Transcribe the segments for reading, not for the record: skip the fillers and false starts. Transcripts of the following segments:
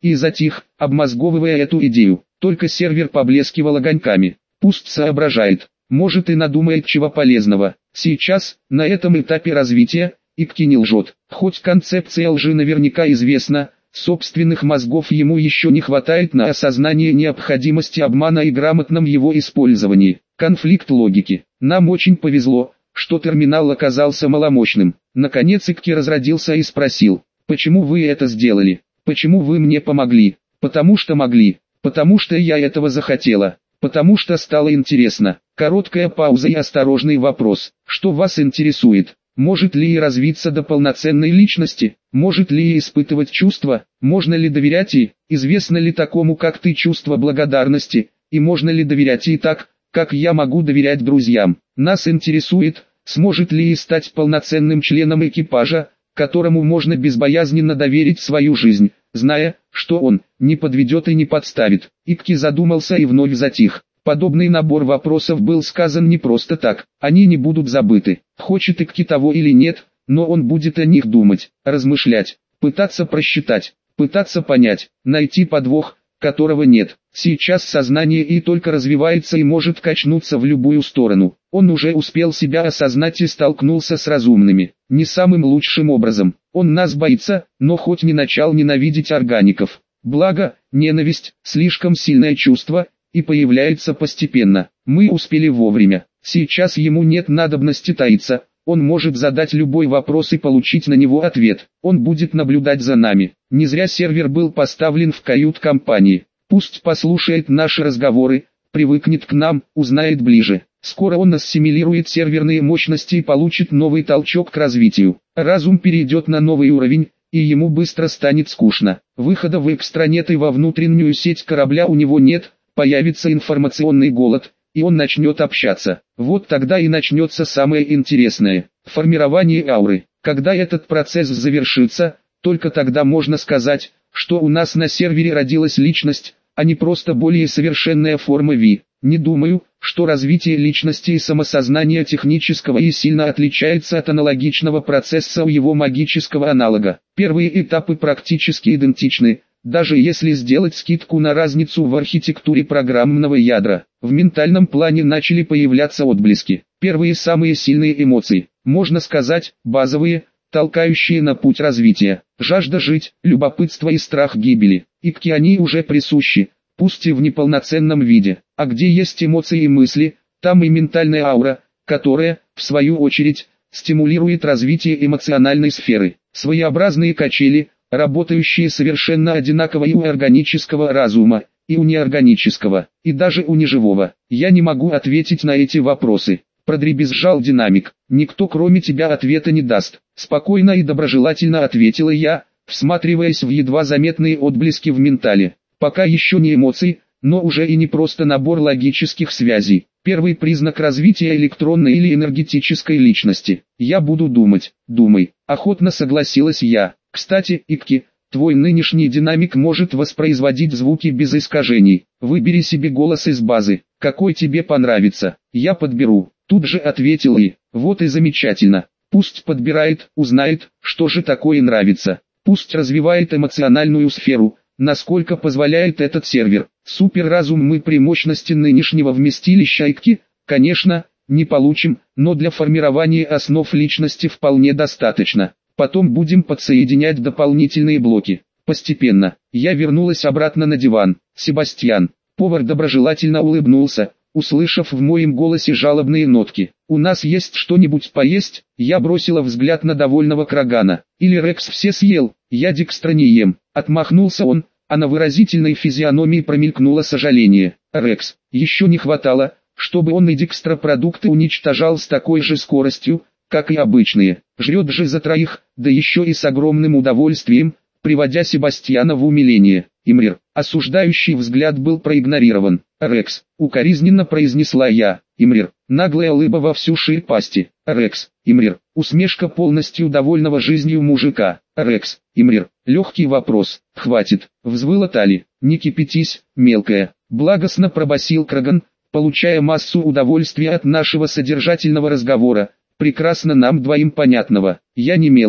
и затих, обмозговывая эту идею. Только сервер поблескивал огоньками. Пусть соображает, может и надумает чего полезного. Сейчас, на этом этапе развития, Икки не лжет. Хоть концепция лжи наверняка известна, собственных мозгов ему еще не хватает на осознание необходимости обмана и грамотном его использовании. Конфликт логики. Нам очень повезло, что терминал оказался маломощным. Наконец Икки разродился и спросил: «Почему вы это сделали? Почему вы мне помогли?» «Потому что могли. Потому что я этого захотела. Потому что стало интересно». Короткая пауза и осторожный вопрос: «Что вас интересует? Может ли и развиться до полноценной личности? Может ли и испытывать чувства? Можно ли доверять и, известно ли такому как ты чувство благодарности? И можно ли доверять и так, как я могу доверять друзьям? Нас интересует, сможет ли и стать полноценным членом экипажа, которому можно безбоязненно доверить свою жизнь, зная, что он не подведет и не подставит». Икки задумался и вновь затих. Подобный набор вопросов был сказан не просто так, они не будут забыты. Хочет Икки того или нет, но он будет о них думать, размышлять, пытаться просчитать, пытаться понять, найти подвох, которого нет. Сейчас сознание и только развивается и может качнуться в любую сторону. Он уже успел себя осознать и столкнулся с разумными, не самым лучшим образом. Он нас боится, но хоть не начал ненавидеть органиков. Благо, ненависть – слишком сильное чувство, и появляется постепенно. Мы успели вовремя. Сейчас ему нет надобности таиться. Он может задать любой вопрос и получить на него ответ. Он будет наблюдать за нами. Не зря сервер был поставлен в кают-компании. Пусть послушает наши разговоры, привыкнет к нам, узнает ближе. Скоро он ассимилирует серверные мощности и получит новый толчок к развитию. Разум перейдет на новый уровень, и ему быстро станет скучно. Выхода в экстранет и во внутреннюю сеть корабля у него нет, появится информационный голод, и он начнет общаться. Вот тогда и начнется самое интересное – формирование ауры. Когда этот процесс завершится, только тогда можно сказать, что у нас на сервере родилась личность, а не просто более совершенная форма Ви. Не думаю, что развитие личности и самосознания технического и сильно отличается от аналогичного процесса у его магического аналога. Первые этапы практически идентичны, даже если сделать скидку на разницу в архитектуре программного ядра. В ментальном плане начали появляться отблески. Первые самые сильные эмоции, можно сказать, базовые, толкающие на путь развития. Жажда жить, любопытство и страх гибели. Икки они уже присущи, пусть и в неполноценном виде. А где есть эмоции и мысли, там и ментальная аура, которая, в свою очередь, стимулирует развитие эмоциональной сферы. Своеобразные качели, работающие совершенно одинаково и у органического разума, и у неорганического, и даже у неживого. Я не могу ответить на эти вопросы. Продребезжал динамик. Никто кроме тебя ответа не даст. Спокойно и доброжелательно ответила я, всматриваясь в едва заметные отблески в ментале. Пока еще не эмоции, но уже и не просто набор логических связей. Первый признак развития электронной или энергетической личности. Я буду думать. Думай. Охотно согласилась я. Кстати, Икки, твой нынешний динамик может воспроизводить звуки без искажений. Выбери себе голос из базы, какой тебе понравится. Я подберу. Тут же ответил и. Вот и замечательно. Пусть подбирает, узнает, что же такое нравится. Пусть развивает эмоциональную сферу, насколько позволяет этот сервер. Суперразум мы при мощности нынешнего вместилища Икки, конечно, не получим, но для формирования основ личности вполне достаточно. Потом будем подсоединять дополнительные блоки. Постепенно. Я вернулась обратно на диван. Себастьян. Повар доброжелательно улыбнулся, услышав в моем голосе жалобные нотки. «У нас есть что-нибудь поесть?» Я бросила взгляд на довольного Крагана. «Или Рекс все съел, я Дикстра не ем». Отмахнулся он, а на выразительной физиономии промелькнуло сожаление. «Рекс, еще не хватало, чтобы он и Дикстра продукты уничтожал с такой же скоростью, как и обычные. Жрет же за троих, да еще и с огромным удовольствием», приводя Себастьяна в умиление. «Имрир». Осуждающий взгляд был проигнорирован. «Рекс», укоризненно произнесла я. «Имрир». Наглая улыба во всю ширь пасти. «Рекс». «Имрир». Усмешка полностью довольного жизнью мужика. «Рекс». «Имрир». Легкий вопрос. «Хватит», взвыла Тали. «Не кипятись, мелкая», благостно пробасил Краган, получая массу удовольствия от нашего содержательного разговора, прекрасно нам двоим понятного. «Я не мелкая,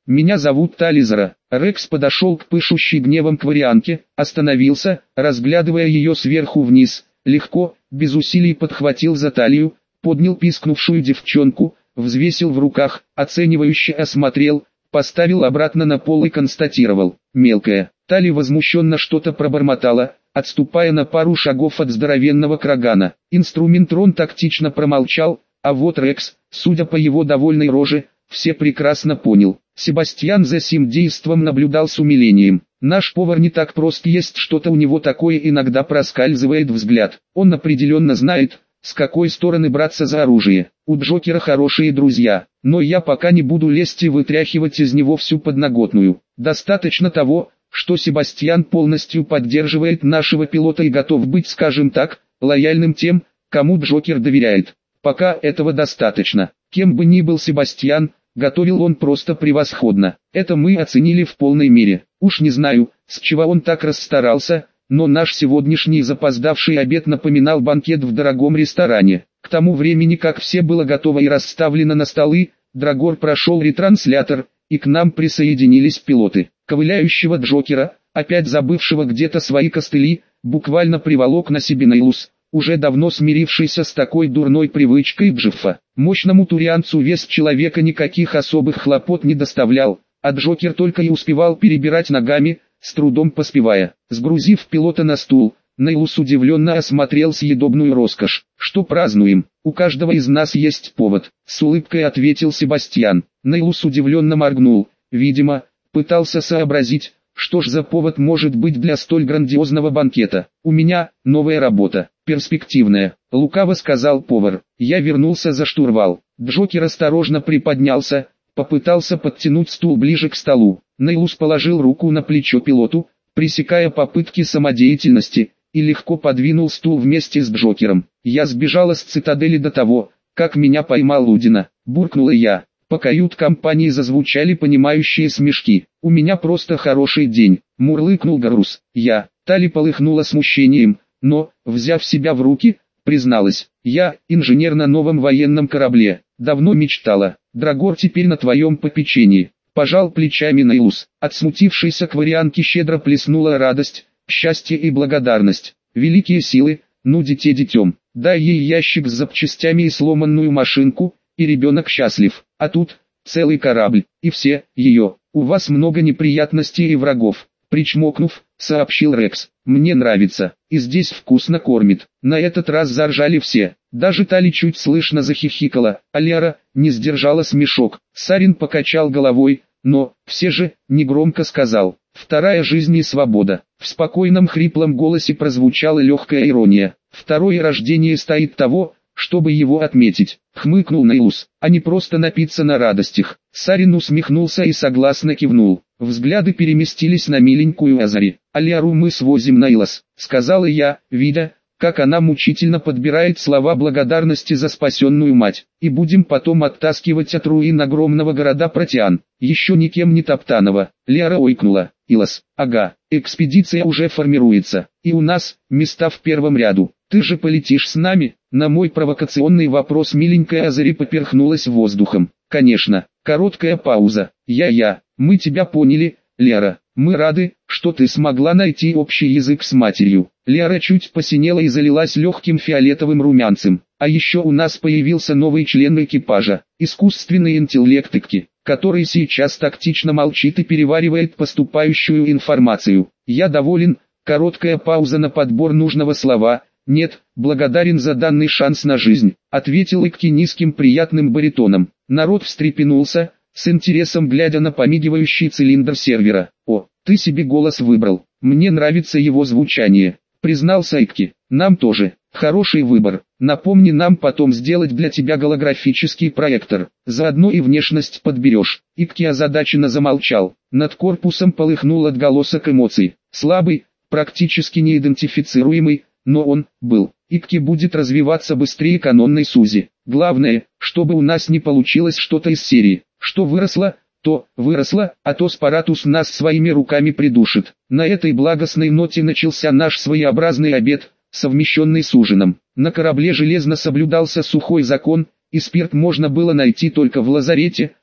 Меня зовут Тализера». Рекс подошел к пышущей гневом кварианке, остановился, разглядывая ее сверху вниз, легко, без усилий подхватил за талию, поднял пискнувшую девчонку, взвесил в руках, оценивающе осмотрел, поставил обратно на пол и констатировал: «Мелкая». Тали возмущенно что-то пробормотала, отступая на пару шагов от здоровенного крагана. Инструментрон тактично промолчал, а вот Рекс, судя по его довольной роже, все прекрасно понял. Себастьян за сим действом наблюдал с умилением. Наш повар не так прост, есть что-то у него такое, иногда проскальзывает взгляд. Он определенно знает, с какой стороны браться за оружие. У Джокера хорошие друзья, но я пока не буду лезть и вытряхивать из него всю подноготную. Достаточно того, что Себастьян полностью поддерживает нашего пилота и готов быть, скажем так, лояльным тем, кому Джокер доверяет. Пока этого достаточно. Кем бы ни был Себастьян, готовил он просто превосходно. Это мы оценили в полной мере. Уж не знаю, с чего он так расстарался, но наш сегодняшний запоздавший обед напоминал банкет в дорогом ресторане. К тому времени, как все было готово и расставлено на столы, Драгор прошел ретранслятор, и к нам присоединились пилоты. Ковыляющего Джокера, опять забывшего где-то свои костыли, буквально приволок на себе Нейлус, уже давно смирившийся с такой дурной привычкой Джиффа. Мощному турианцу вес человека никаких особых хлопот не доставлял, а Джокер только и успевал перебирать ногами, с трудом поспевая. Сгрузив пилота на стул, Нейлус удивленно осмотрел съедобную роскошь. «Что празднуем? У каждого из нас есть повод», — с улыбкой ответил Себастьян. Нейлус удивленно моргнул, видимо, пытался сообразить, что ж за повод может быть для столь грандиозного банкета. «У меня новая работа, перспективная», — лукаво сказал повар. Я вернулся за штурвал. Джокер осторожно приподнялся, попытался подтянуть стул ближе к столу. Нейлус положил руку на плечо пилоту, пресекая попытки самодеятельности, и легко подвинул стул вместе с Джокером. «Я сбежала с цитадели до того, как меня поймал Лудина», — буркнула я. По кают-компании зазвучали понимающие смешки. «У меня просто хороший день», — мурлыкнул Гарус. Тали полыхнула смущением, но, взяв себя в руки, призналась: «Я инженер на новом военном корабле. Давно мечтала. Драгор теперь на твоем попечении». Пожал плечами Нейлус. От смутившейся кварианки щедро плеснула радость, счастье и благодарность. «Великие силы, нудите детем. Дай ей ящик с запчастями и сломанную машинку, и ребенок счастлив. А тут целый корабль, и все ее. У вас много неприятностей и врагов», — причмокнув, сообщил Рекс. «Мне нравится, и здесь вкусно кормит». На этот раз заржали все. Даже Тали чуть слышно захихикала, а Лера не сдержала смешок. Сарин покачал головой, но, все же, негромко сказал: «Вторая жизнь и свобода». В спокойном хриплом голосе прозвучала легкая ирония. «Второе рождение стоит того, чтобы его отметить», — хмыкнул Нейлус, — «а не просто напиться на радостях». Сарин усмехнулся и согласно кивнул. Взгляды переместились на миленькую Азари. «А Леру мы свозим на Илос», — сказала я, видя, как она мучительно подбирает слова благодарности за спасенную мать. «И будем потом оттаскивать от руин огромного города Протеан, еще никем не топтаного». Лера ойкнула. «Илос, ага, экспедиция уже формируется, и у нас места в первом ряду. Ты же полетишь с нами?» На мой провокационный вопрос миленькая Азари поперхнулась воздухом. «Конечно». Короткая пауза. Мы тебя поняли, Лера. Мы рады, что ты смогла найти общий язык с матерью». Лера чуть посинела и залилась легким фиолетовым румянцем. «А еще у нас появился новый член экипажа, искусственный интеллект Икки, который сейчас тактично молчит и переваривает поступающую информацию. Я доволен». Короткая пауза на подбор нужного слова. «Нет, благодарен за данный шанс на жизнь», — ответил Икки низким приятным баритоном. Народ встрепенулся, с интересом глядя на помигивающий цилиндр сервера. «О, ты себе голос выбрал, мне нравится его звучание», — признался Икки. «Нам тоже. Хороший выбор. Напомни нам потом сделать для тебя голографический проектор. Заодно и внешность подберешь». Икки озадаченно замолчал. Над корпусом полыхнул отголосок эмоций. Слабый, практически неидентифицируемый, но он был. Икки будет развиваться быстрее канонной Сузи. Главное, чтобы у нас не получилось что-то из серии. Что выросло, то выросло, а то Спаратус нас своими руками придушит. На этой благостной ноте начался наш своеобразный обед, совмещенный с ужином. На корабле железно соблюдался сухой закон, и спирт можно было найти только в лазарете,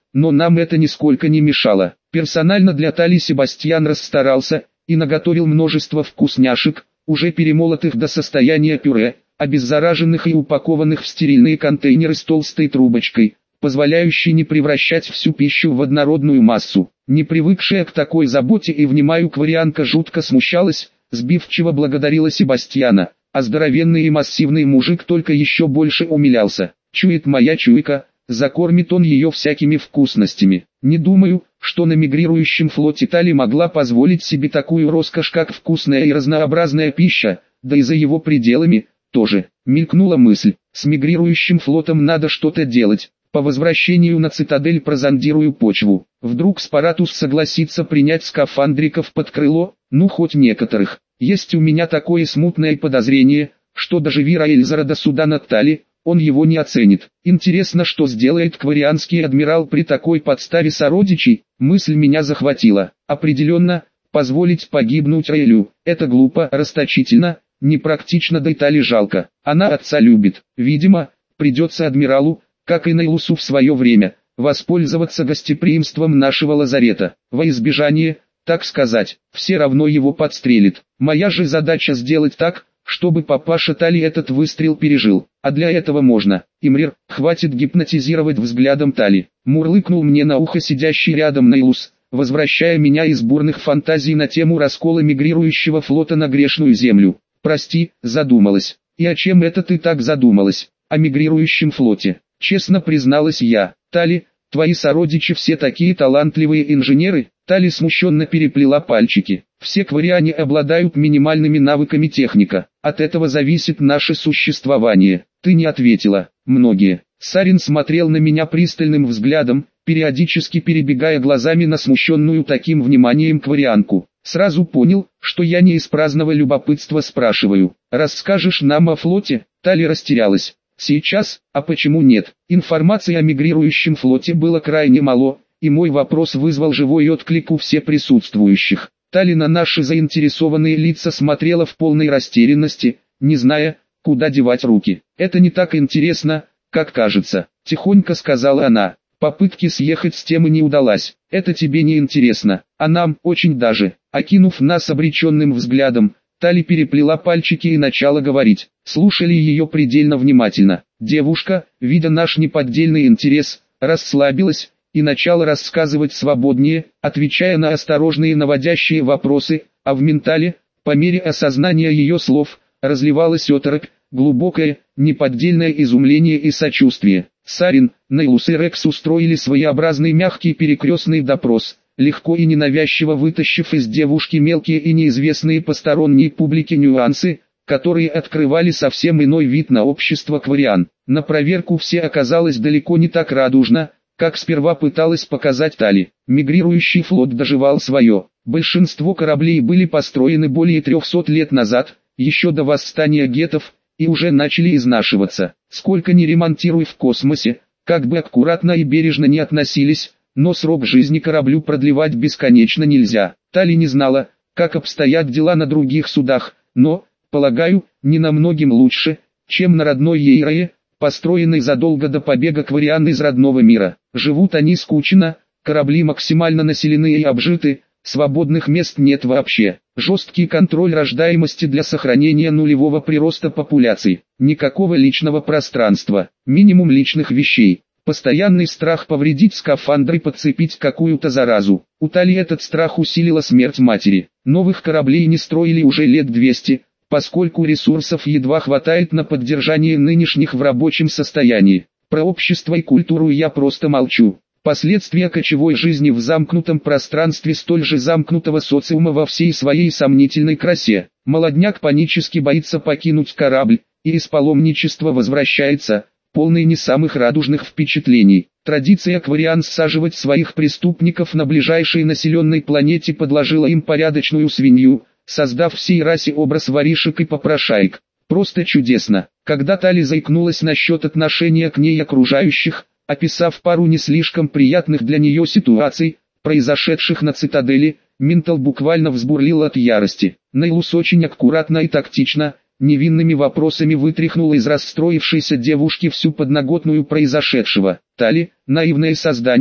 но нам это нисколько не мешало. Персонально для Тали Себастьян расстарался и наготовил множество вкусняшек, уже перемолотых до состояния пюре, обеззараженных и упакованных в стерильные контейнеры с толстой трубочкой, позволяющей не превращать всю пищу в однородную массу. Не привыкшая к такой заботе и вниманию кварианка жутко смущалась, сбивчиво благодарила Себастьяна, а здоровенный и массивный мужик только еще больше умилялся. Чует моя чуйка, закормит он ее всякими вкусностями. Не думаю, что на мигрирующем флоте Тали могла позволить себе такую роскошь, как вкусная и разнообразная пища, да и за его пределами тоже. Мелькнула мысль, с мигрирующим флотом надо что-то делать. По возвращению на цитадель прозондирую почву. Вдруг Спаратус согласится принять скафандриков под крыло, ну хоть некоторых. Есть у меня такое смутное подозрение, что доживи Раэльзара до суда над Тали, он его не оценит. Интересно, что сделает кварианский адмирал при такой подставе сородичей? Мысль меня захватила. Определенно, позволить погибнуть Раэлю, это глупо, расточительно, непрактично, да и Тали жалко. Она отца любит. Видимо, придется адмиралу, как и Нейлусу в свое время, воспользоваться гостеприимством нашего лазарета. Во избежание, так сказать, все равно его подстрелит. Моя же задача сделать так, чтобы папаша Тали этот выстрел пережил. А для этого можно. Имрир, хватит гипнотизировать взглядом Тали. Мурлыкнул мне на ухо сидящий рядом Нейлус, возвращая меня из бурных фантазий на тему раскола мигрирующего флота на грешную землю. Прости, задумалась. И о чем это ты так задумалась? О мигрирующем флоте. Честно призналась я. Тали, твои сородичи все такие талантливые инженеры? Тали смущенно переплела пальчики. Все квариане обладают минимальными навыками техника. От этого зависит наше существование. Ты не ответила. Многие. Сарин смотрел на меня пристальным взглядом, периодически перебегая глазами на смущенную таким вниманием кварианку. Сразу понял, что я не из праздного любопытства спрашиваю. Расскажешь нам о флоте? Тали растерялась. Сейчас, а почему нет? Информации о мигрирующем флоте было крайне мало, и мой вопрос вызвал живой отклик у всех присутствующих. Тали на наши заинтересованные лица смотрела в полной растерянности, не зная, куда девать руки. «Это не так интересно, как кажется», — тихонько сказала она. «Попытки съехать с темы не удалась. Это тебе не интересно, а нам очень даже». Окинув нас обреченным взглядом, Тали переплела пальчики и начала говорить. Слушали ее предельно внимательно. Девушка, видя наш неподдельный интерес, расслабилась и начала рассказывать свободнее, отвечая на осторожные наводящие вопросы, а в ментале, по мере осознания ее слов, разливалась оторопь, глубокое, неподдельное изумление и сочувствие. Сарин, Нейлус и Рекс устроили своеобразный мягкий перекрестный допрос, легко и ненавязчиво вытащив из девушки мелкие и неизвестные посторонней публике нюансы, которые открывали совсем иной вид на общество квариан. На проверку все оказалось далеко не так радужно, как сперва пыталась показать Тали. Мигрирующий флот доживал свое. Большинство кораблей были построены более 300 лет назад, еще до восстания геттов, и уже начали изнашиваться. Сколько ни ремонтируй в космосе, как бы аккуратно и бережно не относились, но срок жизни кораблю продлевать бесконечно нельзя. Тали не знала, как обстоят дела на других судах, но, полагаю, не намногим лучше, чем на родной Ейрае, построенной задолго до побега квариан из родного мира. Живут они скучно, корабли максимально населены и обжиты, свободных мест нет вообще. Жесткий контроль рождаемости для сохранения нулевого прироста популяций. Никакого личного пространства, минимум личных вещей. Постоянный страх повредить скафандр и подцепить какую-то заразу. У Тали этот страх усилила смерть матери. Новых кораблей не строили уже лет 200, поскольку ресурсов едва хватает на поддержание нынешних в рабочем состоянии. Про общество и культуру я просто молчу. Последствия кочевой жизни в замкнутом пространстве столь же замкнутого социума во всей своей сомнительной красе. Молодняк панически боится покинуть корабль, и из паломничества возвращается, полный не самых радужных впечатлений. Традиция квариан саживать своих преступников на ближайшей населенной планете подложила им порядочную свинью, создав всей расе образ воришек и попрошаек. Просто чудесно. Когда Тали заикнулась насчет отношения к ней окружающих, описав пару не слишком приятных для нее ситуаций, произошедших на цитадели, ментал буквально взбурлил от ярости. Нейлус очень аккуратно и тактично, невинными вопросами вытряхнул из расстроившейся девушки всю подноготную произошедшего. Тали, наивное создание,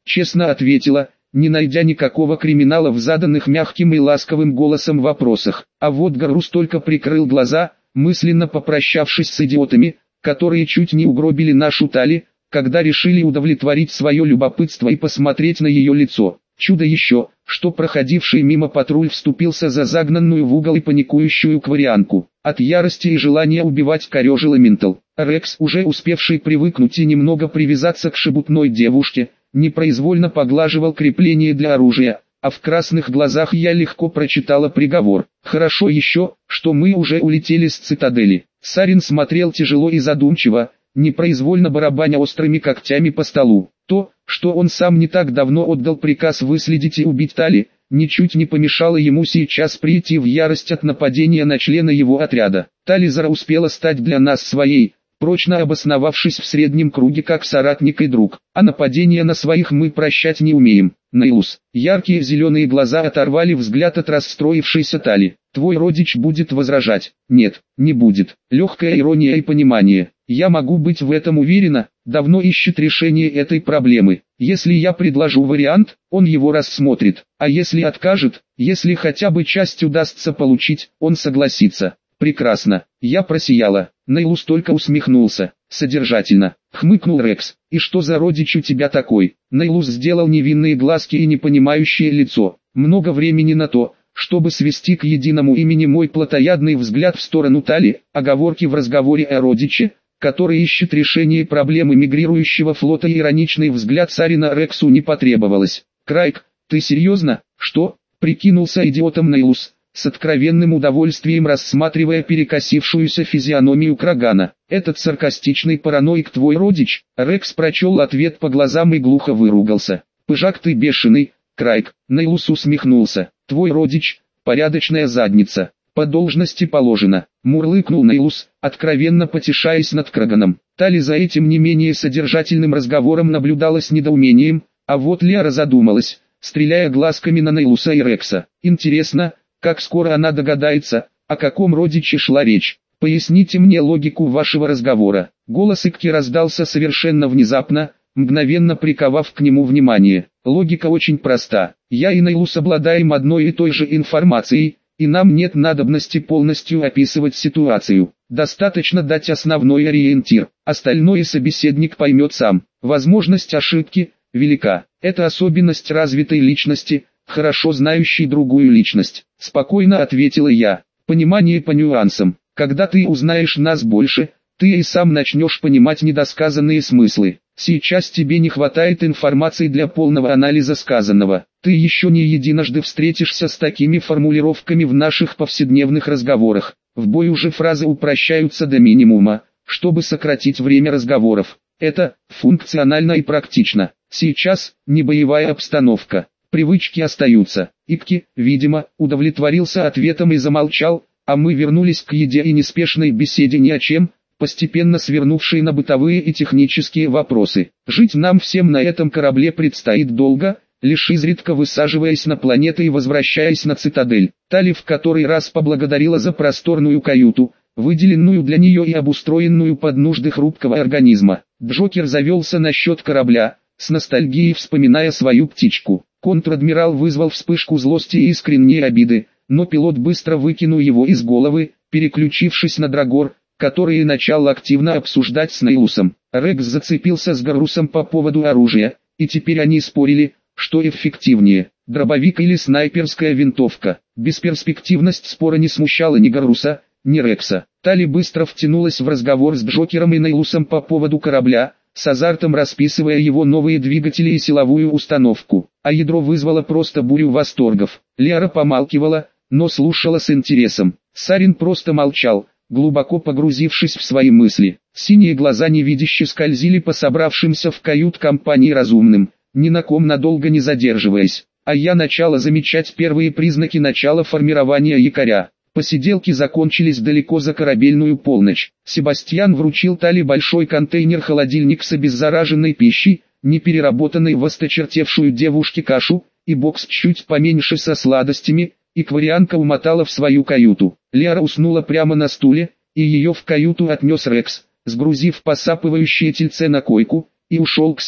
честно ответила, не найдя никакого криминала в заданных мягким и ласковым голосом вопросах. А вот Гарус только прикрыл глаза, мысленно попрощавшись с идиотами, которые чуть не угробили нашу Тали, когда решили удовлетворить свое любопытство и посмотреть на ее лицо. Чудо еще, что проходивший мимо патруль вступился за загнанную в угол и паникующую кварианку. От ярости и желания убивать корежила ментал. Рекс, уже успевший привыкнуть и немного привязаться к шебутной девушке, непроизвольно поглаживал крепление для оружия, а в красных глазах я легко прочитала приговор. Хорошо еще, что мы уже улетели с цитадели. Сарин смотрел тяжело и задумчиво, непроизвольно барабаня острыми когтями по столу. То, что он сам не так давно отдал приказ выследить и убить Тали, ничуть не помешало ему сейчас прийти в ярость от нападения на члена его отряда. Тализара успела стать для нас своей, прочно обосновавшись в среднем круге как соратник и друг, а нападения на своих мы прощать не умеем. Нейлус, яркие зеленые глаза оторвали взгляд от расстроившейся Тали. Твой родич будет возражать. Нет, не будет. Легкая ирония и понимание. Я могу быть в этом уверена, давно ищет решение этой проблемы. Если я предложу вариант, он его рассмотрит, а если откажет, если хотя бы часть удастся получить, он согласится. Прекрасно, я просияла. Нейлус только усмехнулся. Содержательно, хмыкнул Рекс. И что за родич у тебя такой? Нейлус сделал невинные глазки и непонимающее лицо. Много времени на то, чтобы свести к единому имени мой плотоядный взгляд в сторону Тали, оговорки в разговоре о родиче, который ищет решение проблемы мигрирующего флота, и ироничный взгляд Сарина Рексу не потребовалось. Крайк, ты серьезно? Что? Прикинулся идиотом Нейлус, с откровенным удовольствием рассматривая перекосившуюся физиономию Крагана. Этот саркастичный параноик твой родич? Рекс прочел ответ по глазам и глухо выругался. Пыжак ты бешеный, Крайк. Нейлус усмехнулся. Твой родич, порядочная задница. По должности положено, мурлыкнул Нейлус, откровенно потешаясь над Краганом. Тали за этим не менее содержательным разговором наблюдала с недоумением, а вот Лиара задумалась, стреляя глазками на Нейлуса и Рекса. Интересно, как скоро она догадается, о каком родиче шла речь. Поясните мне логику вашего разговора. Голос Икки раздался совершенно внезапно, мгновенно приковав к нему внимание. Логика очень проста. Я и Нейлус обладаем одной и той же информацией, и нам нет надобности полностью описывать ситуацию. Достаточно дать основной ориентир, остальное собеседник поймет сам. Возможность ошибки велика. Это особенность развитой личности, хорошо знающей другую личность. Спокойно ответила я. Понимание по нюансам. Когда ты узнаешь нас больше, ты и сам начнешь понимать недосказанные смыслы. Сейчас тебе не хватает информации для полного анализа сказанного. Ты еще не единожды встретишься с такими формулировками в наших повседневных разговорах. В бою же фразы упрощаются до минимума, чтобы сократить время разговоров. Это функционально и практично. Сейчас не боевая обстановка. Привычки остаются. Икки, видимо, удовлетворился ответом и замолчал, а мы вернулись к еде и неспешной беседе ни о чем, постепенно свернувшие на бытовые и технические вопросы. Жить нам всем на этом корабле предстоит долго, лишь изредка высаживаясь на планеты и возвращаясь на цитадель. Тали в который раз поблагодарила за просторную каюту, выделенную для нее и обустроенную под нужды хрупкого организма. Джокер завелся насчет корабля, с ностальгией вспоминая свою птичку. Контр-адмирал вызвал вспышку злости и искренней обиды, но пилот быстро выкинул его из головы, переключившись на Драгор, который и начал активно обсуждать с Нейлусом. Рекс зацепился с Гарусом по поводу оружия, и теперь они спорили, что эффективнее, дробовик или снайперская винтовка. Бесперспективность спора не смущала ни Гаруса, ни Рекса. Тали быстро втянулась в разговор с Джокером и Нейлусом по поводу корабля, с азартом расписывая его новые двигатели и силовую установку, а ядро вызвало просто бурю восторгов. Лиара помалкивала, но слушала с интересом. Сарин просто молчал, глубоко погрузившись в свои мысли. Синие глаза невидяще скользили по собравшимся в кают-компании разумным, ни на ком надолго не задерживаясь. А я начала замечать первые признаки начала формирования якоря. Посиделки закончились далеко за корабельную полночь. Себастьян вручил Тали большой контейнер-холодильник с обеззараженной пищей, не переработанной в осточертевшую девушке кашу, и бокс чуть поменьше со сладостями, и кварианка умотала в свою каюту. Лиара уснула прямо на стуле, и ее в каюту отнес Рекс, сгрузив посапывающее тельце на койку, и ушел к себе.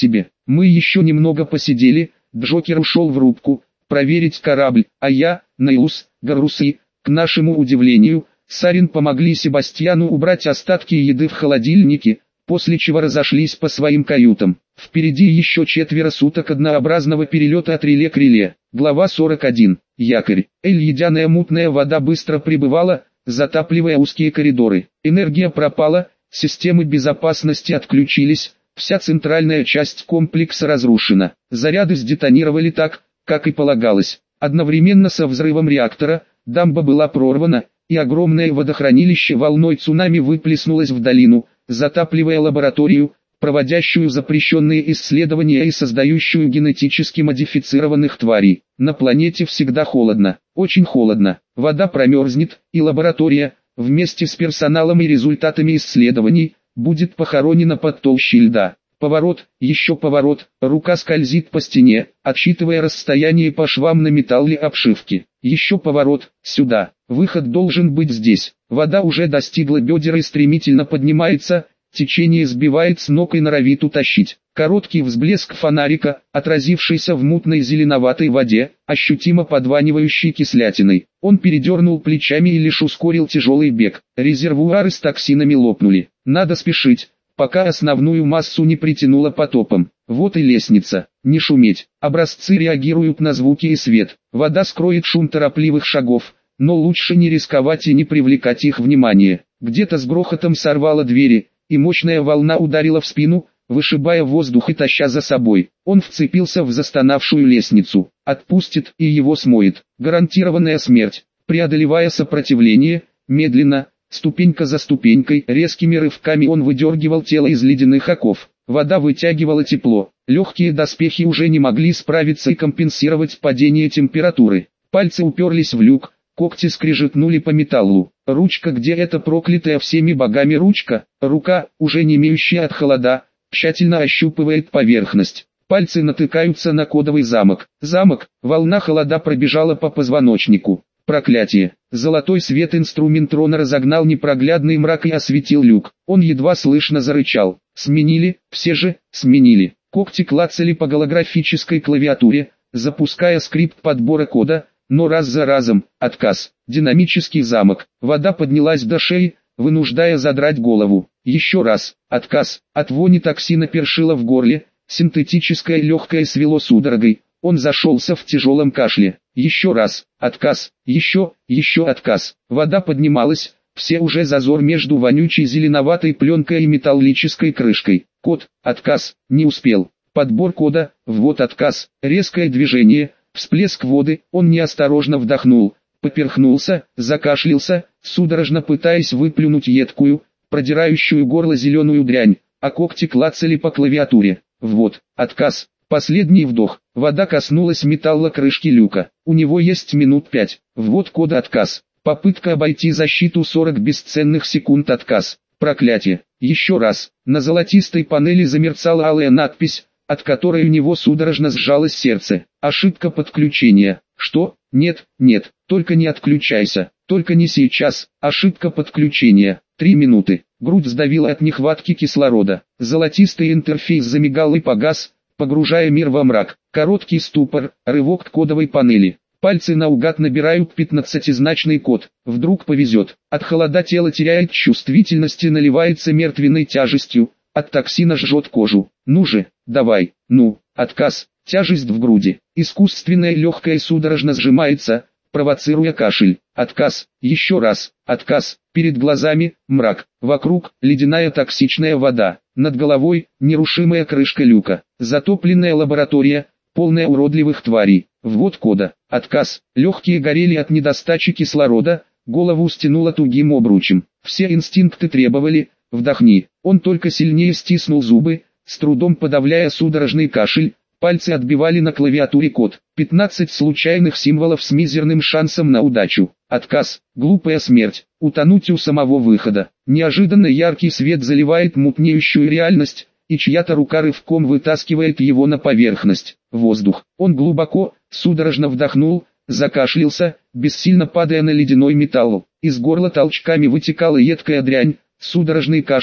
Мы еще немного посидели, Джокер ушел в рубку, проверить корабль, а я, Нейлус, Гарусы, к нашему удивлению, Сарин помогли Себастьяну убрать остатки еды в холодильнике, после чего разошлись по своим каютам. Впереди еще 4 суток однообразного перелета от реле к реле. Глава 41. Якорь. Ледяная мутная вода быстро прибывала, затапливая узкие коридоры. Энергия пропала, системы безопасности отключились, вся центральная часть комплекса разрушена. Заряды сдетонировали так, как и полагалось. Одновременно со взрывом реактора, дамба была прорвана, и огромное водохранилище волной цунами выплеснулось в долину, затапливая лабораторию, проводящую запрещенные исследования и создающую генетически модифицированных тварей. На планете всегда холодно, очень холодно. Вода промерзнет, и лаборатория, вместе с персоналом и результатами исследований, будет похоронена под толщей льда. Поворот, еще поворот, рука скользит по стене, отсчитывая расстояние по швам на металле обшивки. Еще поворот, сюда, выход должен быть здесь. Вода уже достигла бедер и стремительно поднимается, течение сбивает с ног и норовит утащить. Короткий взблеск фонарика, отразившийся в мутной зеленоватой воде, ощутимо подванивающей кислятиной. Он передернул плечами и лишь ускорил тяжелый бег. Резервуары с токсинами лопнули. Надо спешить, пока основную массу не притянуло потопом. Вот и лестница. Не шуметь. Образцы реагируют на звуки и свет. Вода скроет шум торопливых шагов, но лучше не рисковать и не привлекать их внимание. Где-то с грохотом сорвало двери, и мощная волна ударила в спину, вышибая воздух и таща за собой. Он вцепился в застонавшую лестницу. Отпустит и его смоет. Гарантированная смерть. Преодолевая сопротивление, медленно, ступенька за ступенькой, резкими рывками он выдергивал тело из ледяных оков. Вода вытягивала тепло. Легкие доспехи уже не могли справиться и компенсировать падение температуры. Пальцы уперлись в люк, когти скрежетнули по металлу. Ручка, где эта проклятая всеми богами ручка, рука, уже не имеющая от холода, тщательно ощупывает поверхность. Пальцы натыкаются на кодовый замок. Замок, волна холода пробежала по позвоночнику. Проклятие. Золотой свет инструментрона разогнал непроглядный мрак и осветил люк. Он едва слышно зарычал. Сменили, все же, сменили. Когти клацали по голографической клавиатуре, запуская скрипт подбора кода, но раз за разом, отказ. Динамический замок. Вода поднялась до шеи, вынуждая задрать голову. Еще раз, отказ. От вони токсина першило в горле, синтетическое легкое свело судорогой. Он зашелся в тяжелом кашле. Еще раз, отказ, еще отказ. Вода поднималась, все уже зазор между вонючей зеленоватой пленкой и металлической крышкой. Код, отказ, не успел. Подбор кода, ввод отказ, резкое движение, всплеск воды, он неосторожно вдохнул, поперхнулся, закашлялся, судорожно пытаясь выплюнуть едкую, продирающую горло зеленую дрянь, а когти клацали по клавиатуре. Ввод, отказ. Последний вдох. Вода коснулась металла крышки люка. У него есть минут 5. Ввод кода отказ. Попытка обойти защиту 40 бесценных секунд отказ. Проклятие. Еще раз. На золотистой панели замерцала алая надпись, от которой у него судорожно сжалось сердце. Ошибка подключения. Что? Нет, только не отключайся. Только не сейчас. Ошибка подключения. 3 минуты. Грудь сдавила от нехватки кислорода. Золотистый интерфейс замигал и погас, погружая мир во мрак. Короткий ступор, рывок к кодовой панели. Пальцы наугад набирают 15-значный код. Вдруг повезет. От холода тело теряет чувствительность и наливается мертвенной тяжестью. От токсина жжет кожу. Ну же, давай, ну, отказ. Тяжесть в груди. Искусственное легкое судорожно сжимается, провоцируя кашель. Отказ. Еще раз. Отказ. Перед глазами мрак. Вокруг ледяная токсичная вода. Над головой нерушимая крышка люка. Затопленная лаборатория, полная уродливых тварей. Ввод кода. Отказ. Легкие горели от недостачи кислорода, голову стянуло тугим обручем. Все инстинкты требовали: вдохни. Он только сильнее стиснул зубы, с трудом подавляя судорожный кашель. Пальцы отбивали на клавиатуре код. 15 случайных символов с мизерным шансом на удачу. Отказ. Глупая смерть. Утонуть у самого выхода. Неожиданно яркий свет заливает мутнеющую реальность, и чья-то рука рывком вытаскивает его на поверхность. Воздух. Он глубоко, судорожно вдохнул, закашлялся, бессильно падая на ледяной металл. Из горла толчками вытекала едкая дрянь, судорожный кашель,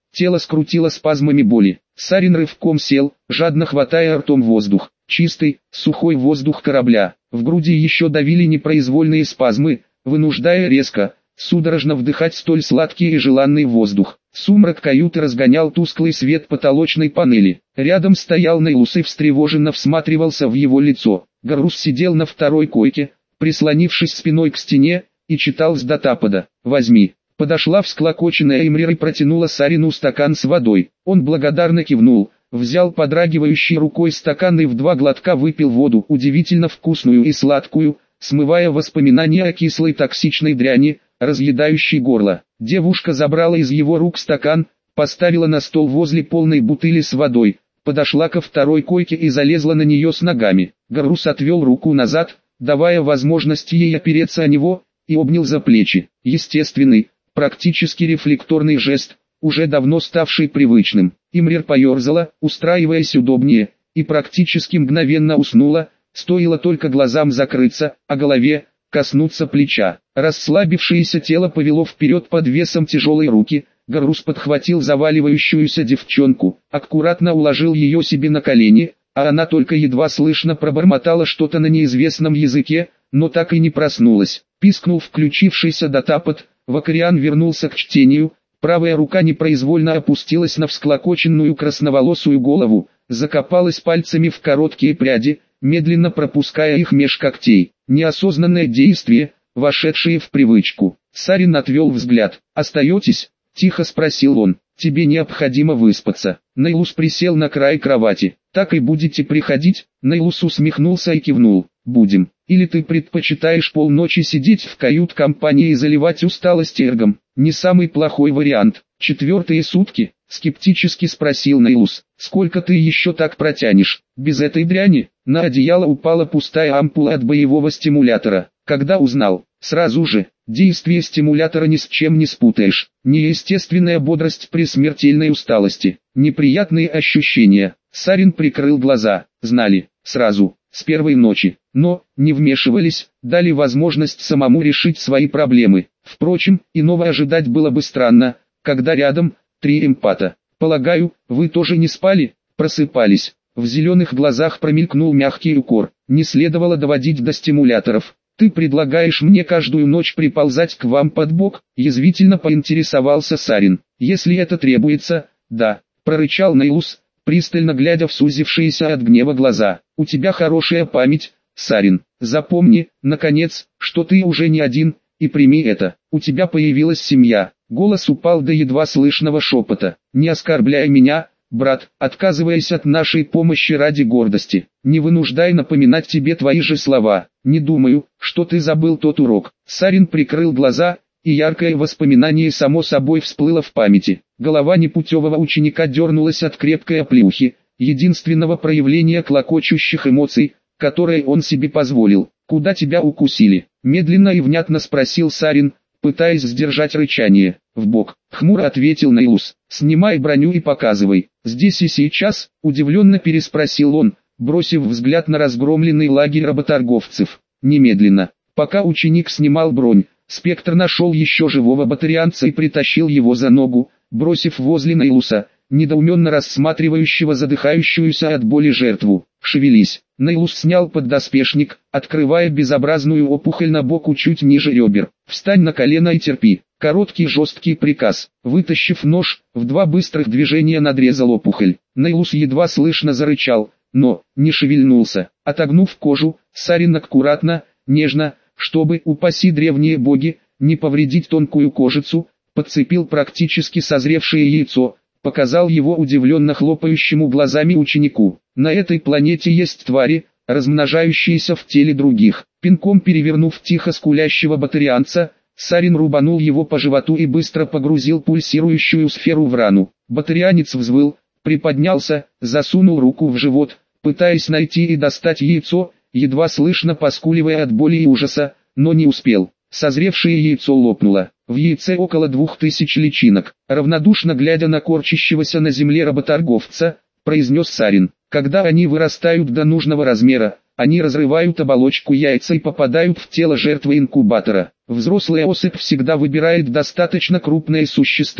тело скрутило спазмами боли. Сарин рывком сел, жадно хватая ртом воздух. Чистый, сухой воздух корабля. В груди еще давили непроизвольные спазмы, вынуждая резко, судорожно вдыхать столь сладкий и желанный воздух. Сумрак каюты разгонял тусклый свет потолочной панели. Рядом стоял Нейлус и встревоженно всматривался в его лицо. Гаррус сидел на второй койке, прислонившись спиной к стене, и читал с датапада. «Возьми». Подошла всклокоченная Эмрир и протянула Сарину стакан с водой. Он благодарно кивнул, взял подрагивающей рукой стакан и в 2 глотка выпил воду, удивительно вкусную и сладкую, смывая воспоминания о кислой токсичной дряни, разъедающей горло. Девушка забрала из его рук стакан, поставила на стол возле полной бутыли с водой, подошла ко второй койке и залезла на нее с ногами. Гаррус отвел руку назад, давая возможность ей опереться о него, и обнял за плечи. Естественный, практически рефлекторный жест, уже давно ставший привычным. Эмрир поерзала, устраиваясь удобнее, и практически мгновенно уснула, стоило только глазам закрыться, а голове коснуться плеча. Расслабившееся тело повело вперед под весом тяжелой руки. Гаррус подхватил заваливающуюся девчонку, аккуратно уложил ее себе на колени, а она только едва слышно пробормотала что-то на неизвестном языке, но так и не проснулась. Пискнул включившийся датапад, Вакариан вернулся к чтению, правая рука непроизвольно опустилась на всклокоченную красноволосую голову, закопалась пальцами в короткие пряди, медленно пропуская их меж когтей. Неосознанное действие, вошедшее в привычку. Сарин отвел взгляд. «Остаетесь?» – тихо спросил он. «Тебе необходимо выспаться». Нейлус присел на край кровати. «Так и будете приходить?» Нейлус усмехнулся и кивнул. «Будем. Или ты предпочитаешь полночи сидеть в кают-компании и заливать усталость эргом?» «Не самый плохой вариант. 4-е сутки?» – скептически спросил Нейлус. «Сколько ты еще так протянешь? Без этой дряни?» На одеяло упала пустая ампула от боевого стимулятора. Когда узнал? Сразу же. Действие стимулятора ни с чем не спутаешь. Неестественная бодрость при смертельной усталости. Неприятные ощущения. Сарин прикрыл глаза. Знали. Сразу. С первой ночи. Но, не вмешивались, дали возможность самому решить свои проблемы. Впрочем, иного ожидать было бы странно, когда рядом 3 эмпата. «Полагаю, вы тоже не спали?» «Просыпались». В зеленых глазах промелькнул мягкий укор. «Не следовало доводить до стимуляторов. Ты предлагаешь мне каждую ночь приползать к вам под бок?» Язвительно поинтересовался Сарин. «Если это требуется, да», прорычал Нейлус, пристально глядя в сузившиеся от гнева глаза. «У тебя хорошая память, Сарин. Запомни, наконец, что ты уже не один, и прими это. У тебя появилась семья». Голос упал до едва слышного шепота. «Не оскорбляй меня, брат, отказываясь от нашей помощи ради гордости. Не вынуждай напоминать тебе твои же слова. Не думаю, что ты забыл тот урок». Сарин прикрыл глаза, и яркое воспоминание само собой всплыло в памяти. Голова непутевого ученика дернулась от крепкой оплеухи, единственного проявления клокочущих эмоций, которое он себе позволил. «Куда тебя укусили?» – медленно и внятно спросил Сарин, пытаясь сдержать рычание. «В бок», — хмуро ответил Нейлус. «Снимай броню и показывай». «Здесь и сейчас?» — удивленно переспросил он, бросив взгляд на разгромленный лагерь работорговцев. «Немедленно». Пока ученик снимал бронь, Спектр нашел еще живого батарианца и притащил его за ногу, бросив возле Нейлуса, недоуменно рассматривающего задыхающуюся от боли жертву. «Шевелись». Нейлус снял поддоспешник, открывая безобразную опухоль на боку чуть ниже ребер. «Встань на колено и терпи». Короткий жесткий приказ. Вытащив нож, в 2 быстрых движения надрезал опухоль. Нейлус едва слышно зарычал, но не шевельнулся. Отогнув кожу, Сарин аккуратно, нежно, чтобы, упаси древние боги, не повредить тонкую кожицу, подцепил практически созревшее яйцо, показал его удивленно хлопающему глазами ученику. «На этой планете есть твари, размножающиеся в теле других». Пинком перевернув тихо скулящего батарианца, Сарин рубанул его по животу и быстро погрузил пульсирующую сферу в рану. Батарианец взвыл, приподнялся, засунул руку в живот, пытаясь найти и достать яйцо, едва слышно поскуливая от боли и ужаса, но не успел. Созревшее яйцо лопнуло. В яйце около 2000 личинок. Равнодушно глядя на корчащегося на земле работорговца, произнес Сарин: «Когда они вырастают до нужного размера, они разрывают оболочку яйца и попадают в тело жертвы инкубатора. Взрослая особь всегда выбирает достаточно крупное существо,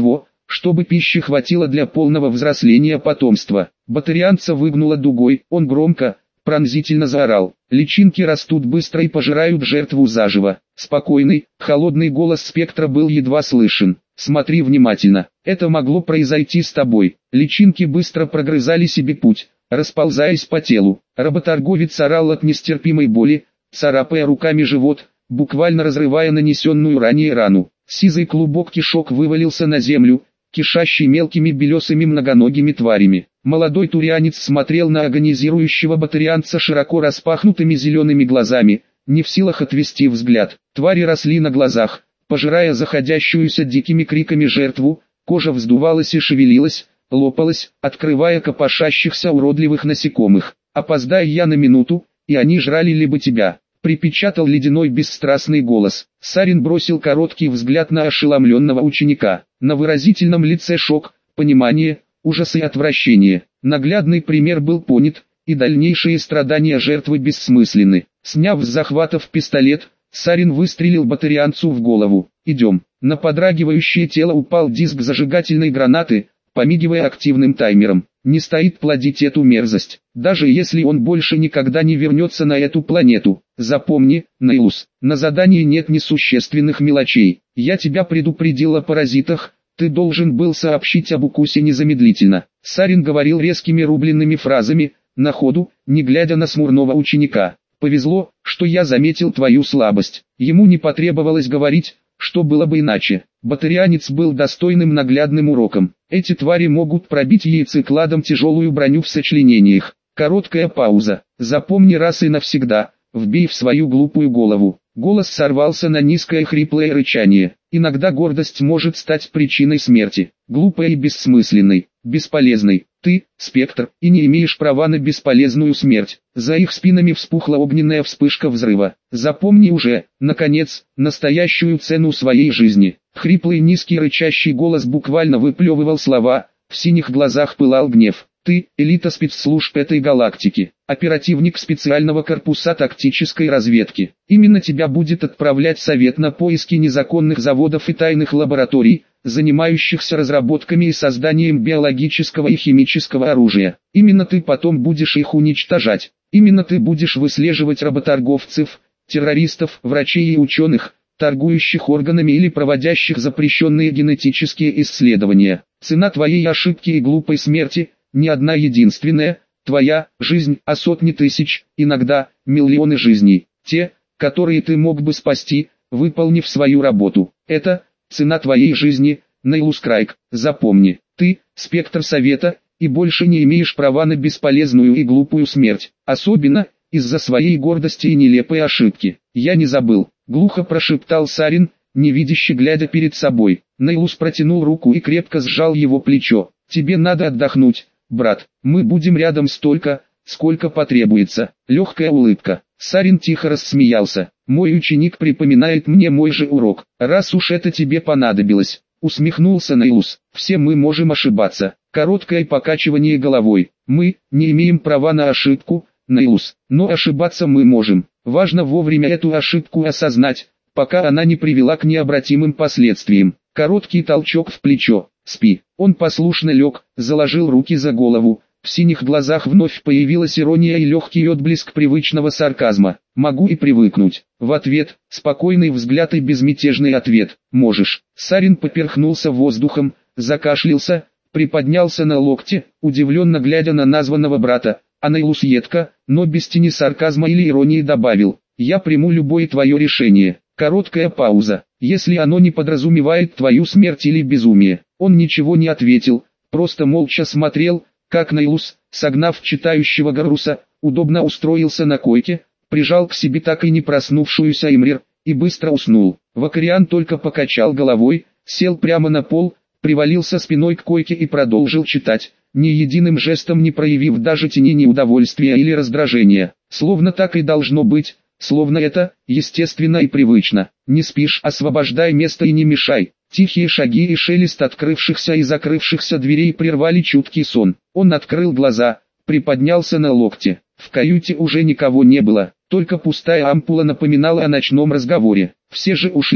чтобы пищи хватило для полного взросления потомства. Батарианца выгнуло дугой, он громко, пронзительно заорал. Личинки растут быстро и пожирают жертву заживо. Спокойный, холодный голос спектра был едва слышен. Смотри внимательно, это могло произойти с тобой. Личинки быстро прогрызали себе путь, расползаясь по телу. Работорговец орал от нестерпимой боли, царапая руками живот, буквально разрывая нанесенную ранее рану. Сизый клубок кишок вывалился на землю, кишащий мелкими белесыми многоногими тварями. Молодой турианец смотрел на агонизирующего батарианца широко распахнутыми зелеными глазами, не в силах отвести взгляд. Твари росли на глазах, пожирая заходящуюся дикими криками жертву, кожа вздувалась и шевелилась, лопалась, открывая копошащихся уродливых насекомых. «Опоздай я на минуту, и они жрали ли бы тебя?» — припечатал ледяной бесстрастный голос. Сарин бросил короткий взгляд на ошеломленного ученика. На выразительном лице шок, понимание, ужас и отвращение. Наглядный пример был понят, и дальнейшие страдания жертвы бессмысленны. Сняв с захватов пистолет, Сарин выстрелил батарианцу в голову. «Идем». На подрагивающее тело упал диск зажигательной гранаты, помигивая активным таймером. Не стоит плодить эту мерзость, даже если он больше никогда не вернется на эту планету. Запомни, Нейлус, на задании нет несущественных мелочей. Я тебя предупредил о паразитах, ты должен был сообщить об укусе незамедлительно. Сарин говорил резкими рубленными фразами, на ходу, не глядя на смурного ученика. Повезло, что я заметил твою слабость. Ему не потребовалось говорить, что было бы иначе. Батарианец был достойным наглядным уроком. Эти твари могут пробить яйцекладом тяжелую броню в сочленениях. Короткая пауза. Запомни раз и навсегда, вбей в свою глупую голову. Голос сорвался на низкое хриплое рычание. Иногда гордость может стать причиной смерти. Глупой и бессмысленной, бесполезной. Ты, спектр, и не имеешь права на бесполезную смерть. За их спинами вспухла огненная вспышка взрыва. Запомни уже, наконец, настоящую цену своей жизни. Хриплый низкий рычащий голос буквально выплевывал слова, в синих глазах пылал гнев. Ты, элита спецслужб этой галактики, оперативник специального корпуса тактической разведки. Именно тебя будет отправлять совет на поиски незаконных заводов и тайных лабораторий, занимающихся разработками и созданием биологического и химического оружия. Именно ты потом будешь их уничтожать. Именно ты будешь выслеживать работорговцев, террористов, врачей и ученых, торгующих органами или проводящих запрещенные генетические исследования. Цена твоей ошибки и глупой смерти – не одна единственная, твоя жизнь, а сотни тысяч, иногда миллионы жизней, те, которые ты мог бы спасти, выполнив свою работу. Это цена твоей жизни, Нейлус Крайк. Запомни, ты спектр совета, и больше не имеешь права на бесполезную и глупую смерть, особенно из-за своей гордости и нелепой ошибки. Я не забыл, глухо прошептал Сарин, невидяще глядя перед собой. Нейлус протянул руку и крепко сжал его плечо. Тебе надо отдохнуть, брат, мы будем рядом столько, сколько потребуется. Легкая улыбка. Сарин тихо рассмеялся. Мой ученик припоминает мне мой же урок. Раз уж это тебе понадобилось, усмехнулся Нейлус. Все мы можем ошибаться. Короткое покачивание головой. Мы не имеем права на ошибку, Нейлус, но ошибаться мы можем. Важно вовремя эту ошибку осознать, пока она не привела к необратимым последствиям. Короткий толчок в плечо. Спи. Он послушно лег, заложил руки за голову. В синих глазах вновь появилась ирония и легкий отблеск привычного сарказма. Могу и привыкнуть. В ответ, спокойный взгляд и безмятежный ответ. Можешь. Сарин поперхнулся воздухом, закашлялся, приподнялся на локте, удивленно глядя на названного брата. А Нейлус едко, но без тени сарказма или иронии добавил. Я приму любое твое решение. Короткая пауза. Если оно не подразумевает твою смерть или безумие. Он ничего не ответил, просто молча смотрел, как Нейлус, согнав читающего Гаруса, удобно устроился на койке, прижал к себе так и не проснувшуюся Имрир, и быстро уснул. Вакариан только покачал головой, сел прямо на пол, привалился спиной к койке и продолжил читать, ни единым жестом не проявив даже тени неудовольствия или раздражения. Словно так и должно быть, словно это, естественно и привычно. Не спишь, освобождай место и не мешай. Тихие шаги и шелест открывшихся и закрывшихся дверей прервали чуткий сон. Он открыл глаза, приподнялся на локте. В каюте уже никого не было, только пустая ампула напоминала о ночном разговоре. Все же ушли.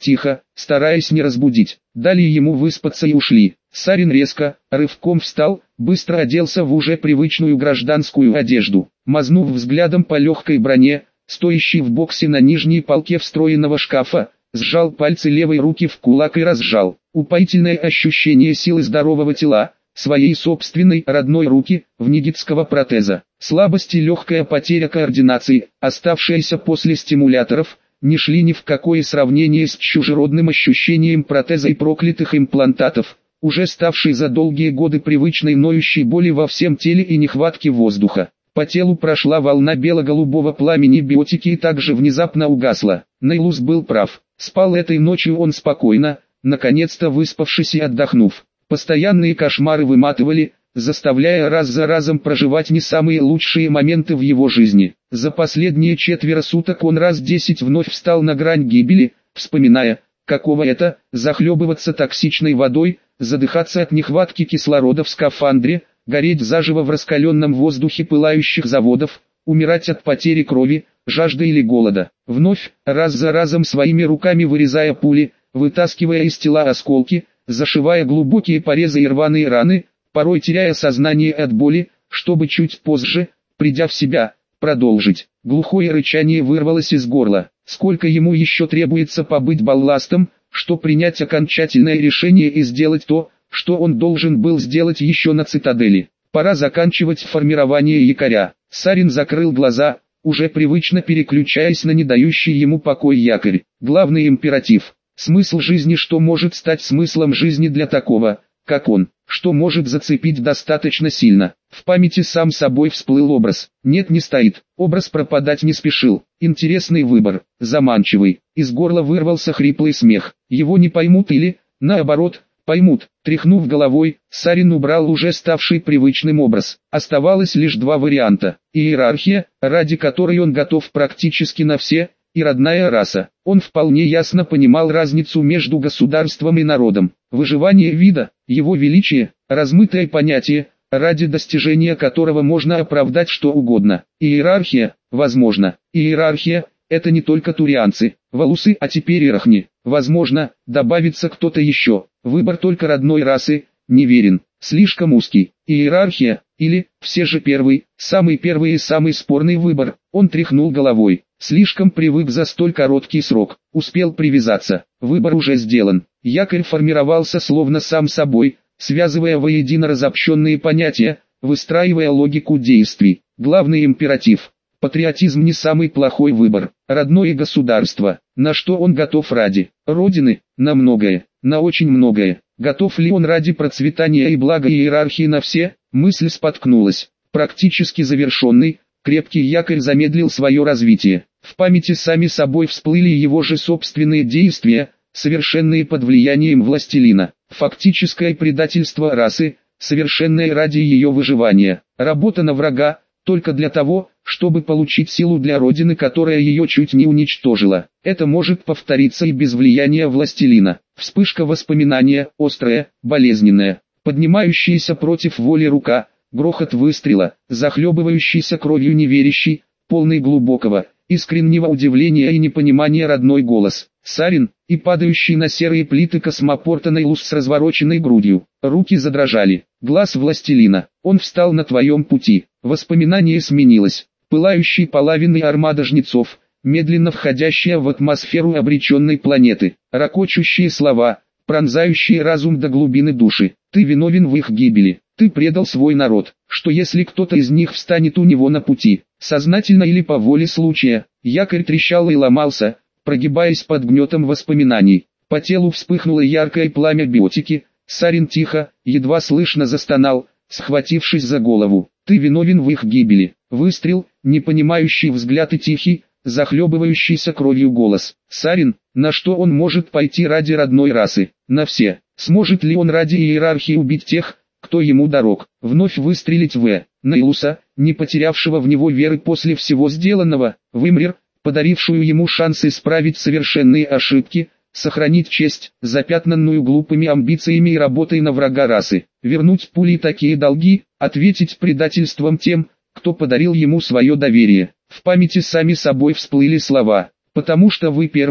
тихо, стараясь не разбудить. Дали ему выспаться и ушли. Сарин резко, рывком встал, быстро оделся в уже привычную гражданскую одежду. Мазнув взглядом по легкой броне, стоящей в боксе на нижней полке встроенного шкафа, сжал пальцы левой руки в кулак и разжал. Упоительное ощущение силы здорового тела, своей собственной родной руки, внегитского протеза. Слабость и легкая потеря координации, оставшиеся после стимуляторов, не шли ни в какое сравнение с чужеродным ощущением протеза и проклятых имплантатов, уже ставшей за долгие годы привычной ноющей боли во всем теле и нехватки воздуха. По телу прошла волна бело-голубого пламени биотики и также внезапно угасла. Нейлус был прав. Спал этой ночью он спокойно, наконец-то выспавшись и отдохнув. Постоянные кошмары выматывали, заставляя раз за разом проживать не самые лучшие моменты в его жизни. За последние 4 суток он раз 10 вновь встал на грань гибели, вспоминая, каково это, захлебываться токсичной водой, задыхаться от нехватки кислорода в скафандре, гореть заживо в раскаленном воздухе пылающих заводов, умирать от потери крови, жажды или голода. Вновь, раз за разом своими руками вырезая пули, вытаскивая из тела осколки, зашивая глубокие порезы и рваные раны, порой теряя сознание от боли, чтобы чуть позже, придя в себя, продолжить. Глухое рычание вырвалось из горла. Сколько ему еще требуется побыть балластом, что принять окончательное решение и сделать то, что он должен был сделать еще на цитадели. Пора заканчивать формирование якоря. Сарин закрыл глаза, уже привычно переключаясь на не дающий ему покой якорь. Главный императив. Смысл жизни, что может стать смыслом жизни для такого, как он, что может зацепить достаточно сильно. В памяти сам собой всплыл образ. Нет, не стоит. Образ пропадать не спешил. Интересный выбор, заманчивый. Из горла вырвался хриплый смех. Его не поймут или, наоборот, поймут. Тряхнув головой, Сарин убрал уже ставший привычным образ. Оставалось лишь 2 варианта. Иерархия, ради которой он готов практически на все, и родная раса. Он вполне ясно понимал разницу между государством и народом. Выживание вида, его величие, размытое понятие, ради достижения которого можно оправдать что угодно. Иерархия, возможно. Иерархия – это не только турианцы, валусы, а теперь ирахни. Возможно, добавится кто-то еще. Выбор только родной расы, неверен, слишком узкий. Иерархия, или, все же самый первый и самый спорный выбор. Он тряхнул головой. Слишком привык за столь короткий срок, успел привязаться, выбор уже сделан. Якорь формировался словно сам собой, связывая воедино разобщенные понятия, выстраивая логику действий. Главный императив. Патриотизм не самый плохой выбор. Родное государство, на что он готов ради Родины, на многое, на очень многое. Готов ли он ради процветания и блага иерархии на все? Мысль споткнулась. Практически завершенный, крепкий якорь замедлил свое развитие. В памяти сами собой всплыли его же собственные действия, совершенные под влиянием властелина. Фактическое предательство расы, совершенное ради ее выживания. Работа на врага, только для того, чтобы получить силу для Родины, которая ее чуть не уничтожила. Это может повториться и без влияния властелина. Вспышка воспоминания, острая, болезненная, поднимающаяся против воли рука, грохот выстрела, захлебывающийся кровью неверящий, полный глубокого, искреннего удивления и непонимания родной голос. Сарин, и падающий на серые плиты космопорта Нейлус с развороченной грудью. Руки задрожали. Глаз властелина. Он встал на твоем пути. Воспоминание сменилось. Пылающий половинной армада жнецов, медленно входящая в атмосферу обреченной планеты. Ракочущие слова, пронзающие разум до глубины души. Ты виновен в их гибели. Ты предал свой народ. Что если кто-то из них встанет у него на пути? Сознательно или по воле случая? Якорь трещал и ломался, прогибаясь под гнетом воспоминаний. По телу вспыхнуло яркое пламя биотики. Сарин тихо, едва слышно застонал, схватившись за голову. Ты виновен в их гибели. Выстрел, непонимающий взгляд и тихий, захлебывающийся кровью голос. Сарин, на что он может пойти ради родной расы? На все. Сможет ли он ради иерархии убить тех, кто ему дорог? Вновь выстрелить в Нейлуса, не потерявшего в него веры после всего сделанного, в Имрир, подарившую ему шанс исправить совершенные ошибки, сохранить честь, запятнанную глупыми амбициями и работой на врага расы, вернуть пулей такие долги, ответить предательством тем, кто подарил ему свое доверие. В памяти сами собой всплыли слова, потому что вы первые,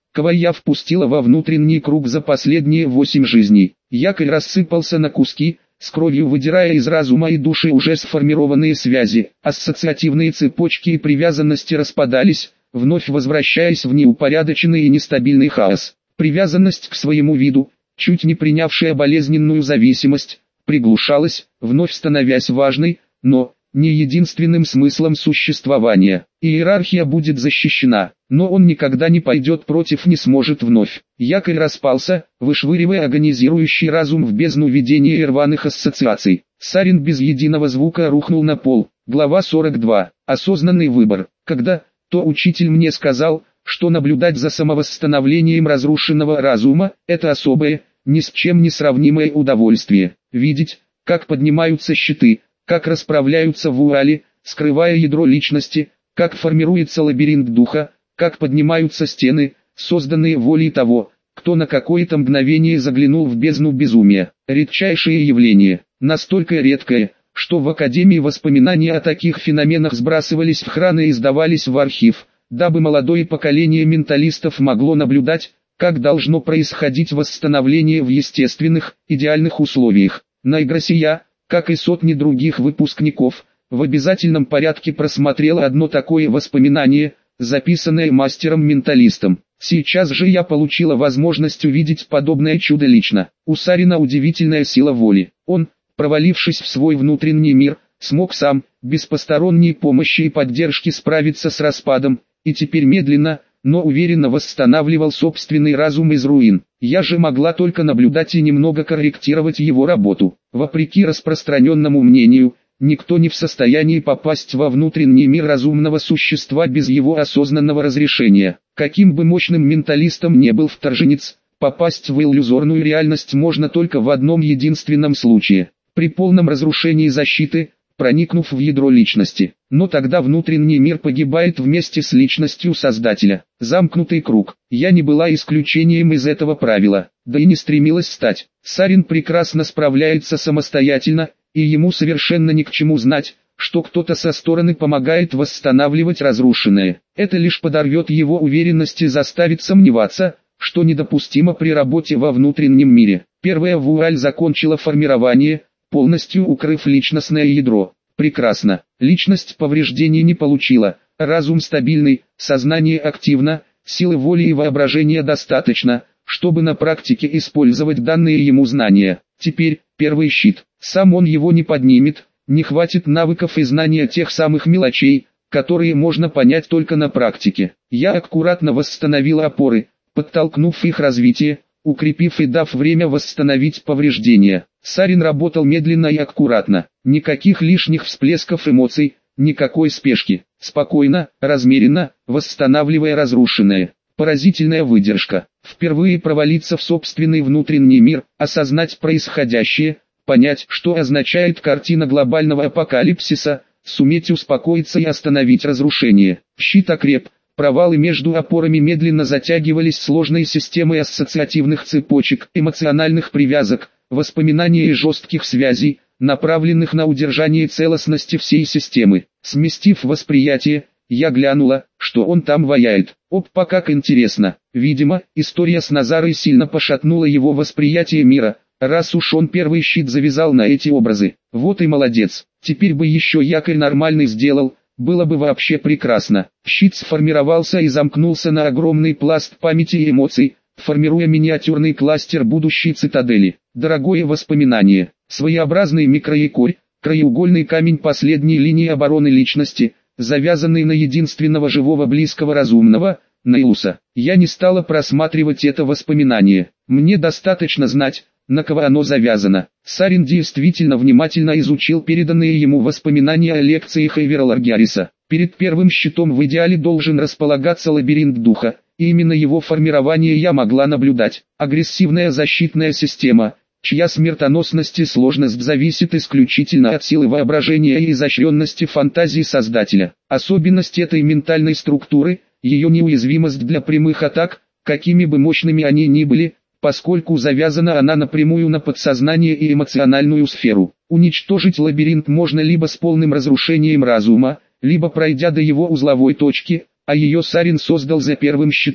кого я впустила во внутренний круг за последние 8 жизней. Якорь рассыпался на куски, с кровью выдирая из разума и души уже сформированные связи. Ассоциативные цепочки и привязанности распадались, вновь возвращаясь в неупорядоченный и нестабильный хаос. Привязанность к своему виду, чуть не принявшая болезненную зависимость, приглушалась, вновь становясь важной, но не единственным смыслом существования. Иерархия будет защищена, но он никогда не пойдет против, не сможет вновь. Якорь распался, вышвыривая агонизирующий разум в бездну видения и рваных ассоциаций. Сарин без единого звука рухнул на пол. Глава 42. Осознанный выбор. Когда-то учитель мне сказал, что наблюдать за самовосстановлением разрушенного разума – это особое, ни с чем не сравнимое удовольствие. Видеть, как поднимаются щиты, как расправляются вуали, скрывая ядро личности, как формируется лабиринт духа, как поднимаются стены, созданные волей того, кто на какое-то мгновение заглянул в бездну безумия. Редчайшее явление, настолько редкое, что в Академии воспоминания о таких феноменах сбрасывались в храны и сдавались в архив, дабы молодое поколение менталистов могло наблюдать, как должно происходить восстановление в естественных, идеальных условиях. На Игросе я, как и сотни других выпускников, в обязательном порядке просмотрел одно такое воспоминание, записанное мастером-менталистом. Сейчас же я получила возможность увидеть подобное чудо лично. У Сарина удивительная сила воли. Он, провалившись в свой внутренний мир, смог сам, без посторонней помощи и поддержки справиться с распадом, и теперь медленно, но уверенно восстанавливал собственный разум из руин. Я же могла только наблюдать и немного корректировать его работу. Вопреки распространенному мнению, никто не в состоянии попасть во внутренний мир разумного существа без его осознанного разрешения. Каким бы мощным менталистом не был вторженец, попасть в иллюзорную реальность можно только в одном единственном случае. При полном разрушении защиты, проникнув в ядро личности. Но тогда внутренний мир погибает вместе с личностью Создателя. Замкнутый круг. Я не была исключением из этого правила, да и не стремилась стать. Сарин прекрасно справляется самостоятельно, и ему совершенно ни к чему знать, что кто-то со стороны помогает восстанавливать разрушенное. Это лишь подорвет его уверенность и заставит сомневаться, что недопустимо при работе во внутреннем мире. Первая вуаль закончила формирование, полностью укрыв личностное ядро. Прекрасно. Личность повреждений не получила, разум стабильный, сознание активно, силы воли и воображения достаточно, чтобы на практике использовать данные ему знания. Теперь, первый щит. Сам он его не поднимет, не хватит навыков и знания тех самых мелочей, которые можно понять только на практике. Я аккуратно восстановил опоры, подтолкнув их развитие, укрепив и дав время восстановить повреждения. Сарин работал медленно и аккуратно, никаких лишних всплесков эмоций, никакой спешки, спокойно, размеренно, восстанавливая разрушенное. Поразительная выдержка. Впервые провалиться в собственный внутренний мир, осознать происходящее, понять, что означает картина глобального апокалипсиса, суметь успокоиться и остановить разрушение. Щит окреп. Провалы между опорами медленно затягивались сложной системой ассоциативных цепочек, эмоциональных привязок, воспоминаний и жестких связей, направленных на удержание целостности всей системы. Сместив восприятие, я глянула, что он там ваяет. Опа, как интересно. Видимо, история с Назарой сильно пошатнула его восприятие мира, раз уж он первый щит завязал на эти образы. Вот и молодец. Теперь бы еще якорь нормальный сделал. Было бы вообще прекрасно. Щит сформировался и замкнулся на огромный пласт памяти и эмоций, формируя миниатюрный кластер будущей цитадели. Дорогое воспоминание. Своеобразный микроякорь, краеугольный камень последней линии обороны личности, завязанный на единственного живого близкого разумного, Нейлуса. Я не стала просматривать это воспоминание. Мне достаточно знать, на кого оно завязано. Сарин действительно внимательно изучил переданные ему воспоминания о лекциях Эйвера Ларгяриса. Перед первым щитом в идеале должен располагаться лабиринт духа, и именно его формирование я могла наблюдать. Агрессивная защитная система, чья смертоносность и сложность зависит исключительно от силы воображения и изощренности фантазии создателя. Особенность этой ментальной структуры, ее неуязвимость для прямых атак, какими бы мощными они ни были, поскольку завязана она напрямую на подсознание и эмоциональную сферу. Уничтожить лабиринт можно либо с полным разрушением разума, либо пройдя до его узловой точки, а ее Сарин создал за первым щитом.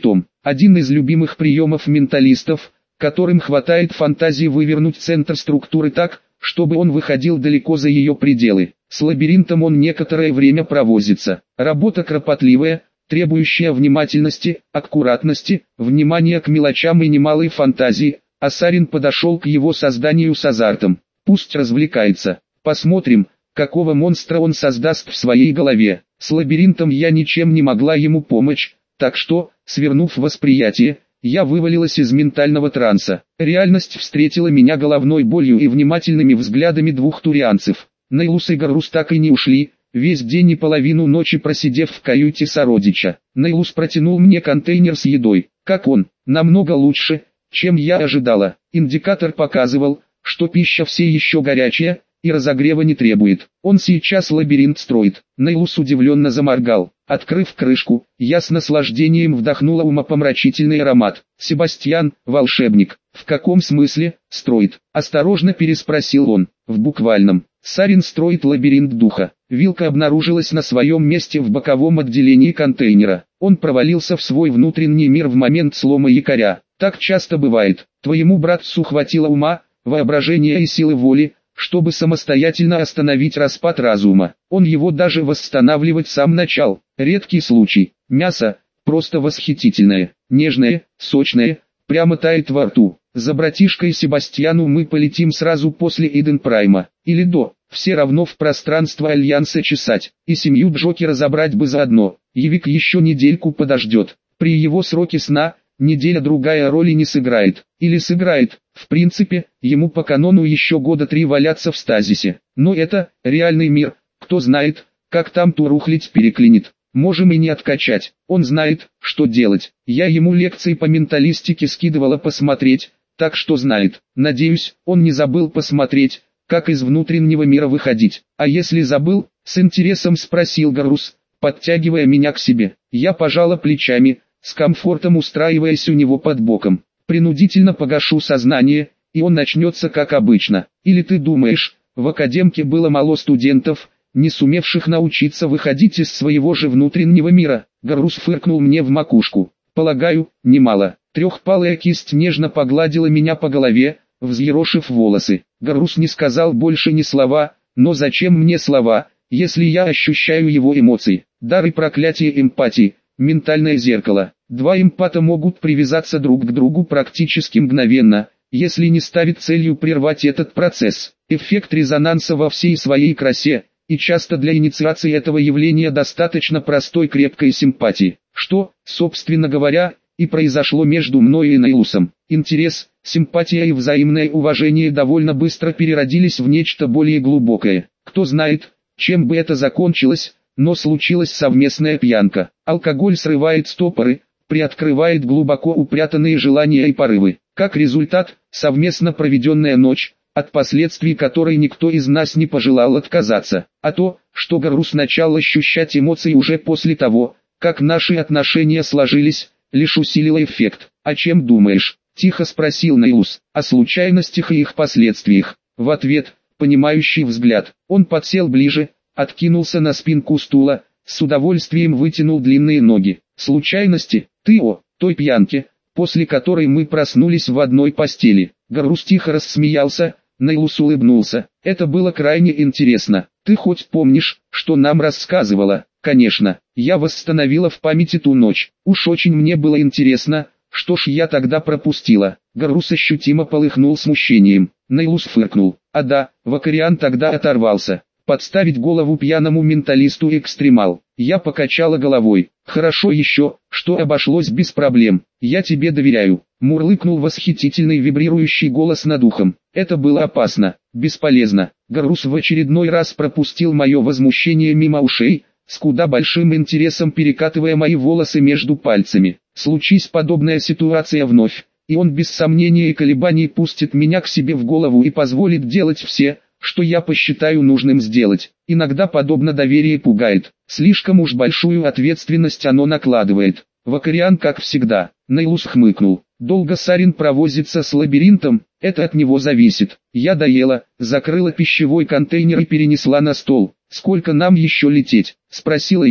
Один из любимых приемов менталистов, которым хватает фантазии вывернуть центр структуры так, чтобы он выходил далеко за ее пределы. С лабиринтом он некоторое время провозится. Работа кропотливая, требующая внимательности, аккуратности, внимания к мелочам и немалой фантазии, а Сарин подошел к его созданию с азартом. Пусть развлекается. Посмотрим, какого монстра он создаст в своей голове. С лабиринтом я ничем не могла ему помочь, так что, свернув восприятие, я вывалилась из ментального транса. Реальность встретила меня головной болью и внимательными взглядами двух турианцев. Нейлус и Гаррус так и не ушли, весь день и половину ночи просидев в каюте сородича. Нейлус протянул мне контейнер с едой. Как он? Намного лучше, чем я ожидала. Индикатор показывал, что пища все еще горячая, и разогрева не требует. Он сейчас лабиринт строит. Нейлус удивленно заморгал. Открыв крышку, я с наслаждением вдохнула умопомрачительный аромат. «Себастьян, волшебник, в каком смысле, строит?» Осторожно переспросил он. «В буквальном. Сарин строит лабиринт духа». Вилка обнаружилась на своем месте в боковом отделении контейнера. Он провалился в свой внутренний мир в момент слома якоря. Так часто бывает. Твоему братцу хватило ума, воображения и силы воли, чтобы самостоятельно остановить распад разума. Он его даже восстанавливать сам начал. Редкий случай. Мясо, просто восхитительное, нежное, сочное, прямо тает во рту. За братишкой Себастьяну мы полетим сразу после Иден Прайма. Или до. Все равно в пространство Альянса чесать. И семью Джокера забрать бы заодно. Явик еще недельку подождет. При его сроке сна, неделя-другая роли не сыграет. Или сыграет. В принципе, ему по канону еще года 3 валяться в стазисе. Но это, реальный мир, кто знает, как там турухлить переклинит. Можем и не откачать. Он знает, что делать. Я ему лекции по менталистике скидывала посмотреть, так что знает. Надеюсь, он не забыл посмотреть, как из внутреннего мира выходить. А если забыл, с интересом спросил Гаррус, подтягивая меня к себе. Я пожала плечами, с комфортом устраиваясь у него под боком. Принудительно погашу сознание, и он начнется как обычно. Или ты думаешь, в академке было мало студентов, не сумевших научиться выходить из своего же внутреннего мира? Гаррус фыркнул мне в макушку. Полагаю, немало. Трехпалая кисть нежно погладила меня по голове, взъерошив волосы. Гаррус не сказал больше ни слова, но зачем мне слова, если я ощущаю его эмоции? Дар и проклятие эмпатии, ментальное зеркало. Два эмпата могут привязаться друг к другу практически мгновенно, если не ставить целью прервать этот процесс. Эффект резонанса во всей своей красе, и часто для инициации этого явления достаточно простой крепкой симпатии. Что, собственно говоря, и произошло между мной и Нейлусом. Интерес, симпатия и взаимное уважение довольно быстро переродились в нечто более глубокое. Кто знает, чем бы это закончилось, но случилась совместная пьянка. Алкоголь срывает стопоры, приоткрывает глубоко упрятанные желания и порывы. Как результат, совместно проведенная ночь, от последствий которой никто из нас не пожелал отказаться. А то, что Гаррус начал ощущать эмоции уже после того, как наши отношения сложились, лишь усилило эффект. «О чем думаешь?» – тихо спросил Нейлус. «О случайностях и их последствиях». В ответ, понимающий взгляд. Он подсел ближе, откинулся на спинку стула, с удовольствием вытянул длинные ноги. «Случайности? Ты о той пьянке, после которой мы проснулись в одной постели». Гаррус тихо рассмеялся, Нейлус улыбнулся. «Это было крайне интересно. Ты хоть помнишь, что нам рассказывала?» «Конечно, я восстановила в памяти ту ночь. Уж очень мне было интересно, что ж я тогда пропустила». Гаррус ощутимо полыхнул смущением. Нейлус фыркнул. «А да, Вакариан тогда оторвался. Подставить голову пьяному менталисту-экстремал». Я покачала головой. «Хорошо еще, что обошлось без проблем. Я тебе доверяю», — мурлыкнул восхитительный вибрирующий голос над ухом. «Это было опасно, бесполезно». Гаррус в очередной раз пропустил мое возмущение мимо ушей, с куда большим интересом перекатывая мои волосы между пальцами. Случись подобная ситуация вновь, и он без сомнения и колебаний пустит меня к себе в голову и позволит делать все, что я посчитаю нужным сделать. Иногда подобно доверие пугает, слишком уж большую ответственность оно накладывает. Вакариан как всегда. Нейлус хмыкнул. «Долго Сарин провозится с лабиринтом, это от него зависит». Я доела, закрыла пищевой контейнер и перенесла на стол. «Сколько нам еще лететь?» – спросила я.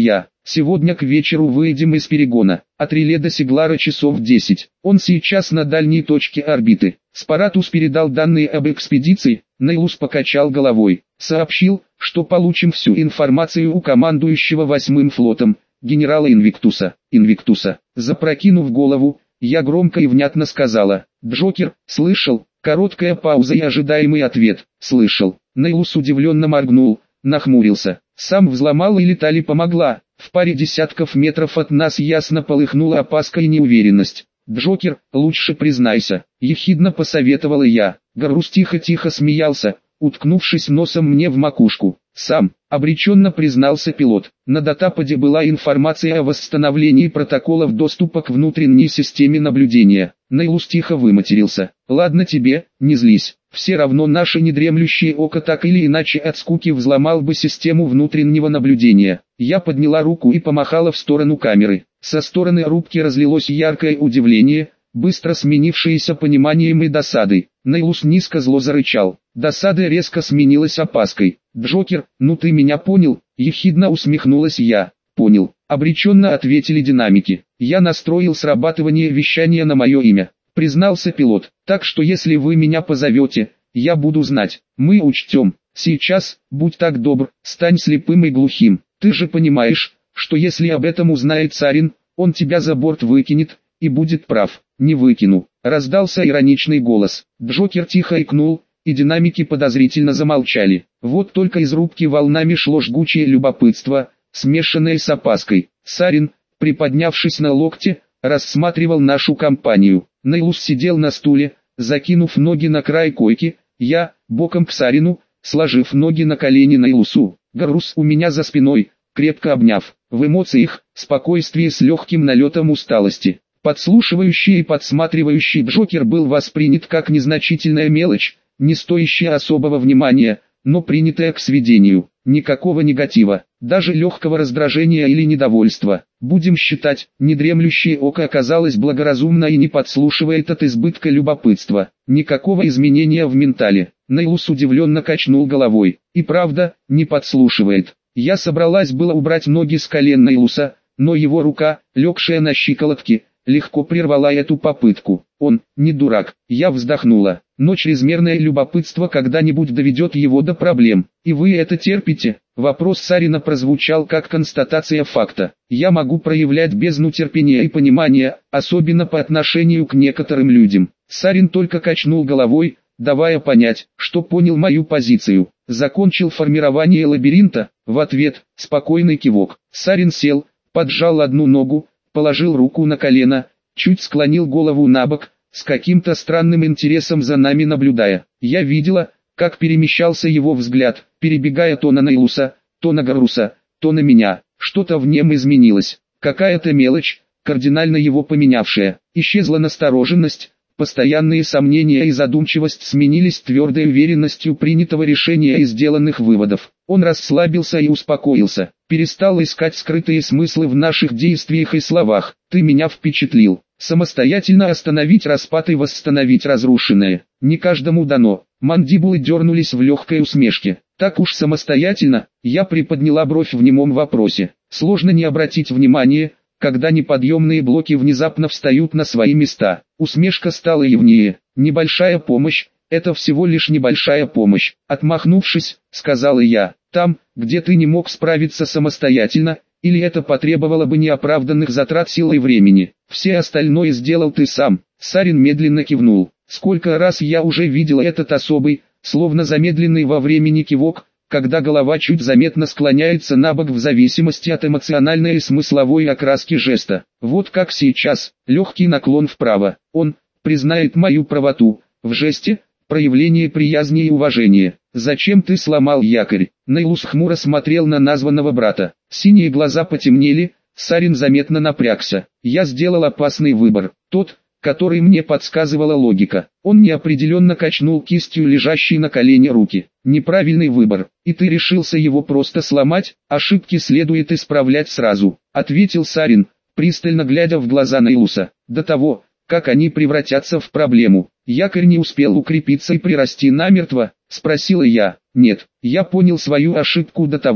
Сегодня к вечеру выйдем из перегона. От реле до Сиглара часов 10. Он сейчас на дальней точке орбиты. Спаратус передал данные об экспедиции. Нейлус покачал головой. Сообщил, что получим всю информацию у командующего 8-м флотом, генерала Инвиктуса. Запрокинув голову, я громко и внятно сказала: «Джокер, слышал?» Короткая пауза и ожидаемый ответ: «Слышал». Нейлус удивленно моргнул, нахмурился. «Сам взломал или Тали помогла?» В паре десятков метров от нас ясно полыхнула опаска и неуверенность. «Джокер, лучше признайся», — ехидно посоветовала я. Гаррус тихо-тихо смеялся, уткнувшись носом мне в макушку. «Сам», — обреченно признался пилот. «На датападе была информация о восстановлении протоколов доступа к внутренней системе наблюдения». Нейлус тихо выматерился. «Ладно тебе, не злись. Все равно наше недремлющее око так или иначе от скуки взломал бы систему внутреннего наблюдения». Я подняла руку и помахала в сторону камеры. Со стороны рубки разлилось яркое удивление, быстро сменившееся пониманием и досадой. Нейлус низко зло зарычал. Досада резко сменилась опаской. «Джокер, ну ты меня понял?» — ехидно усмехнулась я. «Понял», — обреченно ответили динамики. «Я настроил срабатывание вещания на мое имя», — признался пилот. «Так что если вы меня позовете, я буду знать. Мы учтем. Сейчас, будь так добр, стань слепым и глухим. Ты же понимаешь, что если об этом узнает Сарин, он тебя за борт выкинет, и будет прав». «Не выкину», — раздался ироничный голос. Джокер тихо икнул, и динамики подозрительно замолчали. Вот только из рубки волнами шло жгучее любопытство, смешанное с опаской. Сарин, приподнявшись на локте, рассматривал нашу компанию. Нейлус сидел на стуле, закинув ноги на край койки, я, боком к Сарину, сложив ноги на колени Нейлусу. Гаррус у меня за спиной, крепко обняв. В эмоциях, спокойствие с легким налетом усталости. Подслушивающий и подсматривающий Джокер был воспринят как незначительная мелочь, не стоящая особого внимания, но принятая к сведению. Никакого негатива, даже легкого раздражения или недовольства. Будем считать, недремлющее око оказалось благоразумно и не подслушивает от избытка любопытства. Никакого изменения в ментале. Нейлус удивленно качнул головой. И правда, не подслушивает. Я собралась было убрать ноги с колен Нейлуса, но его рука, легшая на щиколотки, легко прервала эту попытку. Он, не дурак, я вздохнула, но чрезмерное любопытство когда-нибудь доведет его до проблем. И вы это терпите? Вопрос Сарина прозвучал как констатация факта. Я могу проявлять бездну терпения и понимания, особенно по отношению к некоторым людям. Сарин только качнул головой, давая понять, что понял мою позицию. Закончил формирование лабиринта. В ответ, спокойный кивок. Сарин сел, поджал одну ногу, положил руку на колено, чуть склонил голову набок, с каким-то странным интересом за нами наблюдая. Я видела, как перемещался его взгляд, перебегая то на Нейлуса, то на Гарруса, то на меня. Что-то в нем изменилось. Какая-то мелочь, кардинально его поменявшая. Исчезла настороженность, постоянные сомнения и задумчивость сменились твердой уверенностью принятого решения и сделанных выводов. Он расслабился и успокоился, перестал искать скрытые смыслы в наших действиях и словах. «Ты меня впечатлил. Самостоятельно остановить распад и восстановить разрушенное. Не каждому дано». Мандибулы дернулись в легкой усмешке. «Так уж самостоятельно?» Я приподняла бровь в немом вопросе. Сложно не обратить внимания, когда неподъемные блоки внезапно встают на свои места. Усмешка стала явнее. «Небольшая помощь. Это всего лишь небольшая помощь», — отмахнувшись, сказала я. «Там, где ты не мог справиться самостоятельно, или это потребовало бы неоправданных затрат сил и времени. Все остальное сделал ты сам». Сарин медленно кивнул. Сколько раз я уже видел этот особый, словно замедленный во времени кивок, когда голова чуть заметно склоняется на бок в зависимости от эмоциональной и смысловой окраски жеста. Вот как сейчас, легкий наклон вправо. Он признает мою правоту. В жесте проявление приязни и уважения. «Зачем ты сломал якорь?» Нейлус хмуро смотрел на названного брата. Синие глаза потемнели, Сарин заметно напрягся. «Я сделал опасный выбор, тот, который мне подсказывала логика». Он неопределенно качнул кистью лежащей на колене руки. «Неправильный выбор, и ты решился его просто сломать, ошибки следует исправлять сразу», — ответил Сарин, пристально глядя в глаза Нейлуса. «До того, как они превратятся в проблему. Якорь не успел укрепиться и прирасти намертво?» — спросила я. «Нет, я понял свою ошибку до того,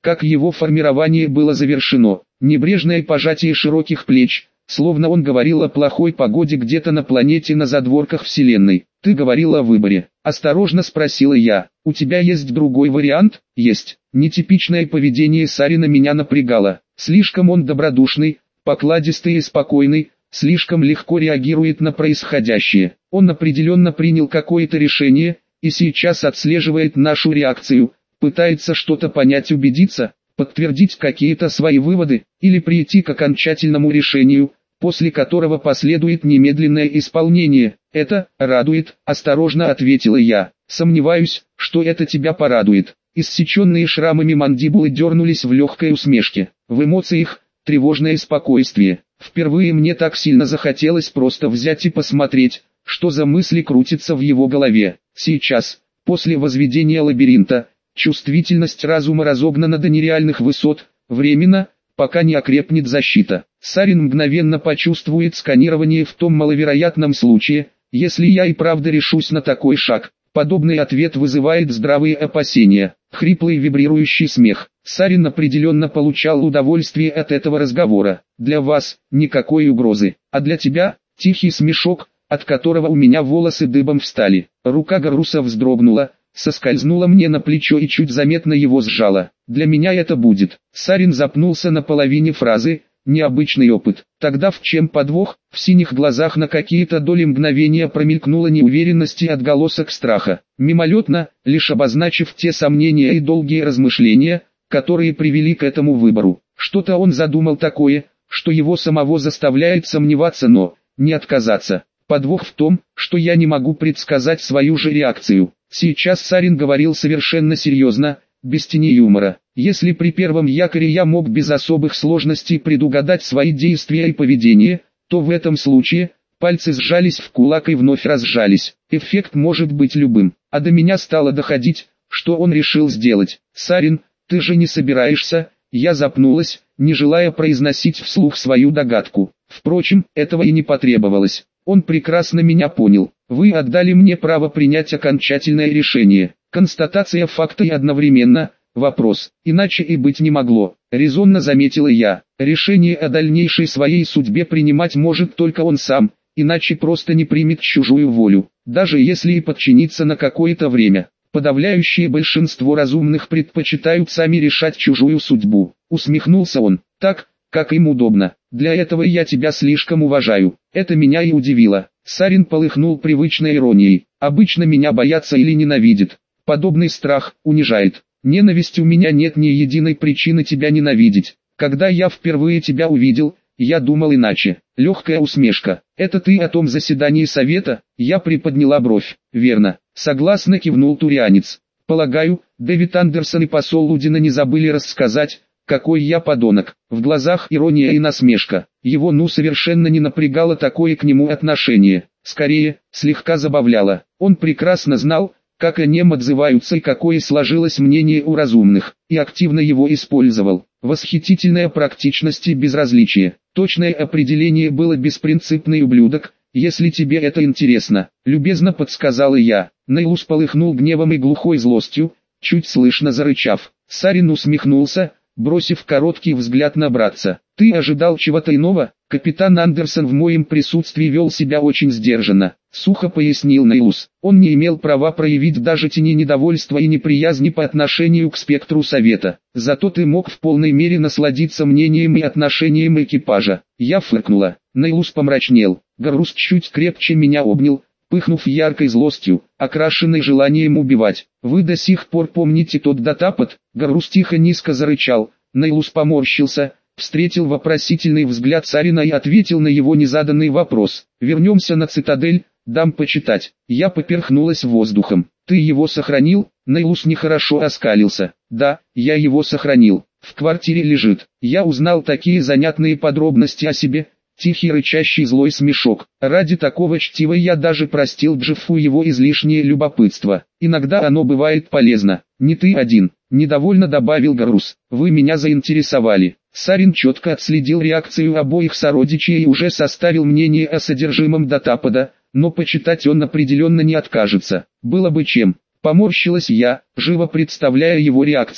как его формирование было завершено. Небрежное пожатие широких плеч, словно он говорил о плохой погоде где-то на планете на задворках Вселенной. «Ты говорил о выборе», – осторожно спросила я. «У тебя есть другой вариант?» «Есть». Нетипичное поведение Сарина меня напрягало. Слишком он добродушный, покладистый и спокойный, слишком легко реагирует на происходящее. Он определенно принял какое-то решение, и сейчас отслеживает нашу реакцию, пытается что-то понять, убедиться, подтвердить какие-то свои выводы, или прийти к окончательному решению, после которого последует немедленное исполнение. «Это радует», – осторожно ответила я. «Сомневаюсь, что это тебя порадует». Иссеченные шрамами мандибулы дернулись в легкой усмешке. В эмоциях – тревожное спокойствие. Впервые мне так сильно захотелось просто взять и посмотреть, что за мысли крутятся в его голове. Сейчас, после возведения лабиринта, чувствительность разума разогнана до нереальных высот, временно, пока не окрепнет защита. Сарин мгновенно почувствует сканирование в том маловероятном случае, если я и правда решусь на такой шаг. Подобный ответ вызывает здравые опасения. Хриплый вибрирующий смех. Сарин определенно получал удовольствие от этого разговора. Для вас никакой угрозы, а для тебя тихий смешок, от которого у меня волосы дыбом встали. Рука Гарруса вздрогнула, соскользнула мне на плечо и чуть заметно его сжала. Для меня это будет. Сарин запнулся на половине фразы. Необычный опыт. Тогда в чем подвох? В синих глазах на какие-то доли мгновения промелькнула неуверенность и отголосок страха. Мимолетно, лишь обозначив те сомнения и долгие размышления, которые привели к этому выбору. Что-то он задумал такое, что его самого заставляет сомневаться, но не отказаться. Подвох в том, что я не могу предсказать свою же реакцию. Сейчас Сарин говорил совершенно серьезно, без тени юмора. Если при первом якоре я мог без особых сложностей предугадать свои действия и поведение, то в этом случае пальцы сжались в кулак и вновь разжались. Эффект может быть любым. А до меня стало доходить, что он решил сделать. «Сарин, ты же не собираешься?» Я запнулась, не желая произносить вслух свою догадку. Впрочем, этого и не потребовалось. Он прекрасно меня понял. «Вы отдали мне право принять окончательное решение». Констатация факта и одновременно вопрос, иначе и быть не могло, резонно заметила я. Решение о дальнейшей своей судьбе принимать может только он сам, иначе просто не примет чужую волю, даже если и подчинится на какое-то время. Подавляющее большинство разумных предпочитают сами решать чужую судьбу. Усмехнулся он, так, как им удобно. Для этого я тебя слишком уважаю. Это меня и удивило. Сарин полыхнул привычной иронией. Обычно меня боятся или ненавидят. Подобный страх унижает. Ненависть у меня нет ни единой причины тебя ненавидеть. Когда я впервые тебя увидел, я думал иначе. Легкая усмешка. Это ты о том заседании совета? Я приподняла бровь. Верно. Согласно кивнул турианец. Полагаю, Дэвид Андерсон и посол Лудина не забыли рассказать, какой я подонок. В глазах ирония и насмешка. Его совершенно не напрягало такое к нему отношение. Скорее, слегка забавляло. Он прекрасно знал, как о нем отзываются и какое сложилось мнение у разумных, и активно его использовал. Восхитительная практичность и безразличие. Точное определение было «беспринципный ублюдок», если тебе это интересно. Любезно подсказала я. Нейлус полыхнул гневом и глухой злостью, чуть слышно зарычав. Сарин усмехнулся, бросив короткий взгляд на братца. «Ты ожидал чего-то иного?» Капитан Андерсон в моем присутствии вел себя очень сдержанно, сухо пояснил Нейлус. Он не имел права проявить даже тени недовольства и неприязни по отношению к спектру совета. Зато ты мог в полной мере насладиться мнением и отношением экипажа. Я фыркнула. Нейлус помрачнел. Гаррус чуть крепче меня обнял, пыхнув яркой злостью, окрашенной желанием убивать. «Вы до сих пор помните тот датапод?» Гаррус тихо-низко зарычал. Нейлус поморщился, встретил вопросительный взгляд Сарина и ответил на его незаданный вопрос. «Вернемся на цитадель, дам почитать». Я поперхнулась воздухом. «Ты его сохранил?» Нейлус нехорошо оскалился. «Да, я его сохранил. В квартире лежит». Я узнал такие занятные подробности о себе. Тихий рычащий злой смешок. Ради такого чтива я даже простил Джеффу его излишнее любопытство. Иногда оно бывает полезно. «Не ты один», — недовольно добавил Гаррус. «Вы меня заинтересовали». Сарин четко отследил реакцию обоих сородичей и уже составил мнение о содержимом датапода, но почитать он определенно не откажется. Было бы чем. Поморщилась я, живо представляя его реакцию.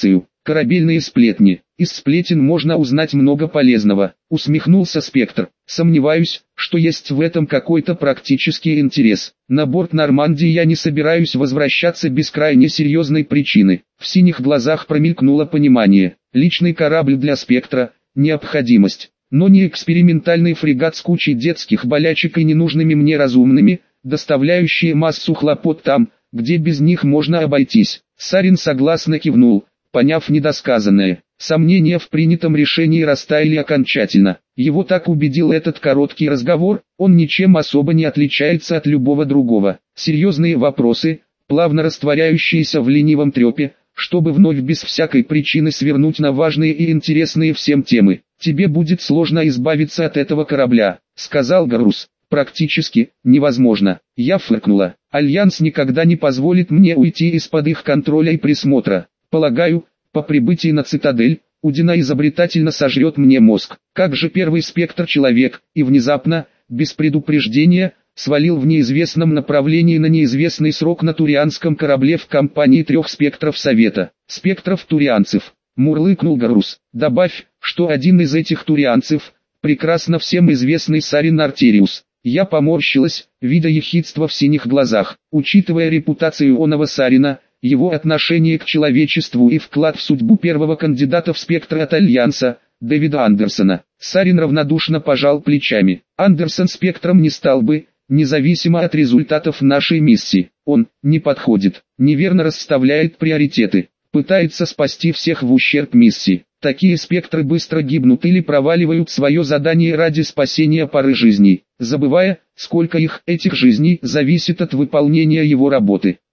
Корабельные сплетни. Из сплетен можно узнать много полезного, усмехнулся Спектр. Сомневаюсь, что есть в этом какой-то практический интерес. На борт Нормандии я не собираюсь возвращаться без крайне серьезной причины. В синих глазах промелькнуло понимание. Личный корабль для Спектра – необходимость. Но не экспериментальный фрегат с кучей детских болячек и ненужными мне разумными, доставляющие массу хлопот там, где без них можно обойтись. Сарин согласно кивнул, поняв недосказанное. Сомнения в принятом решении растаяли окончательно. Его так убедил этот короткий разговор, он ничем особо не отличается от любого другого. Серьезные вопросы, плавно растворяющиеся в ленивом трепе, чтобы вновь без всякой причины свернуть на важные и интересные всем темы. «Тебе будет сложно избавиться от этого корабля», — сказал Гарус. «Практически невозможно». Я фыркнула. «Альянс никогда не позволит мне уйти из-под их контроля и присмотра. Полагаю, по прибытии на цитадель, Удина изобретательно сожрет мне мозг. Как же первый Спектр человек, и внезапно, без предупреждения, свалил в неизвестном направлении на неизвестный срок на турианском корабле в компании 3 спектров Совета. Спектров-турианцев. Мурлыкнул Гарус. Добавь, что один из этих турианцев, прекрасно всем известный Сарин Артериус. Я поморщилась, видя ехидство в синих глазах. Учитывая репутацию оного Сарина, его отношение к человечеству и вклад в судьбу первого кандидата в Спектр от Альянса, Дэвида Андерсона, Сарин равнодушно пожал плечами. Андерсон Спектром не стал бы, независимо от результатов нашей миссии. Он не подходит, неверно расставляет приоритеты, пытается спасти всех в ущерб миссии. Такие спектры быстро гибнут или проваливают свое задание ради спасения пары жизней, забывая, сколько их, этих жизней, зависит от выполнения его работы.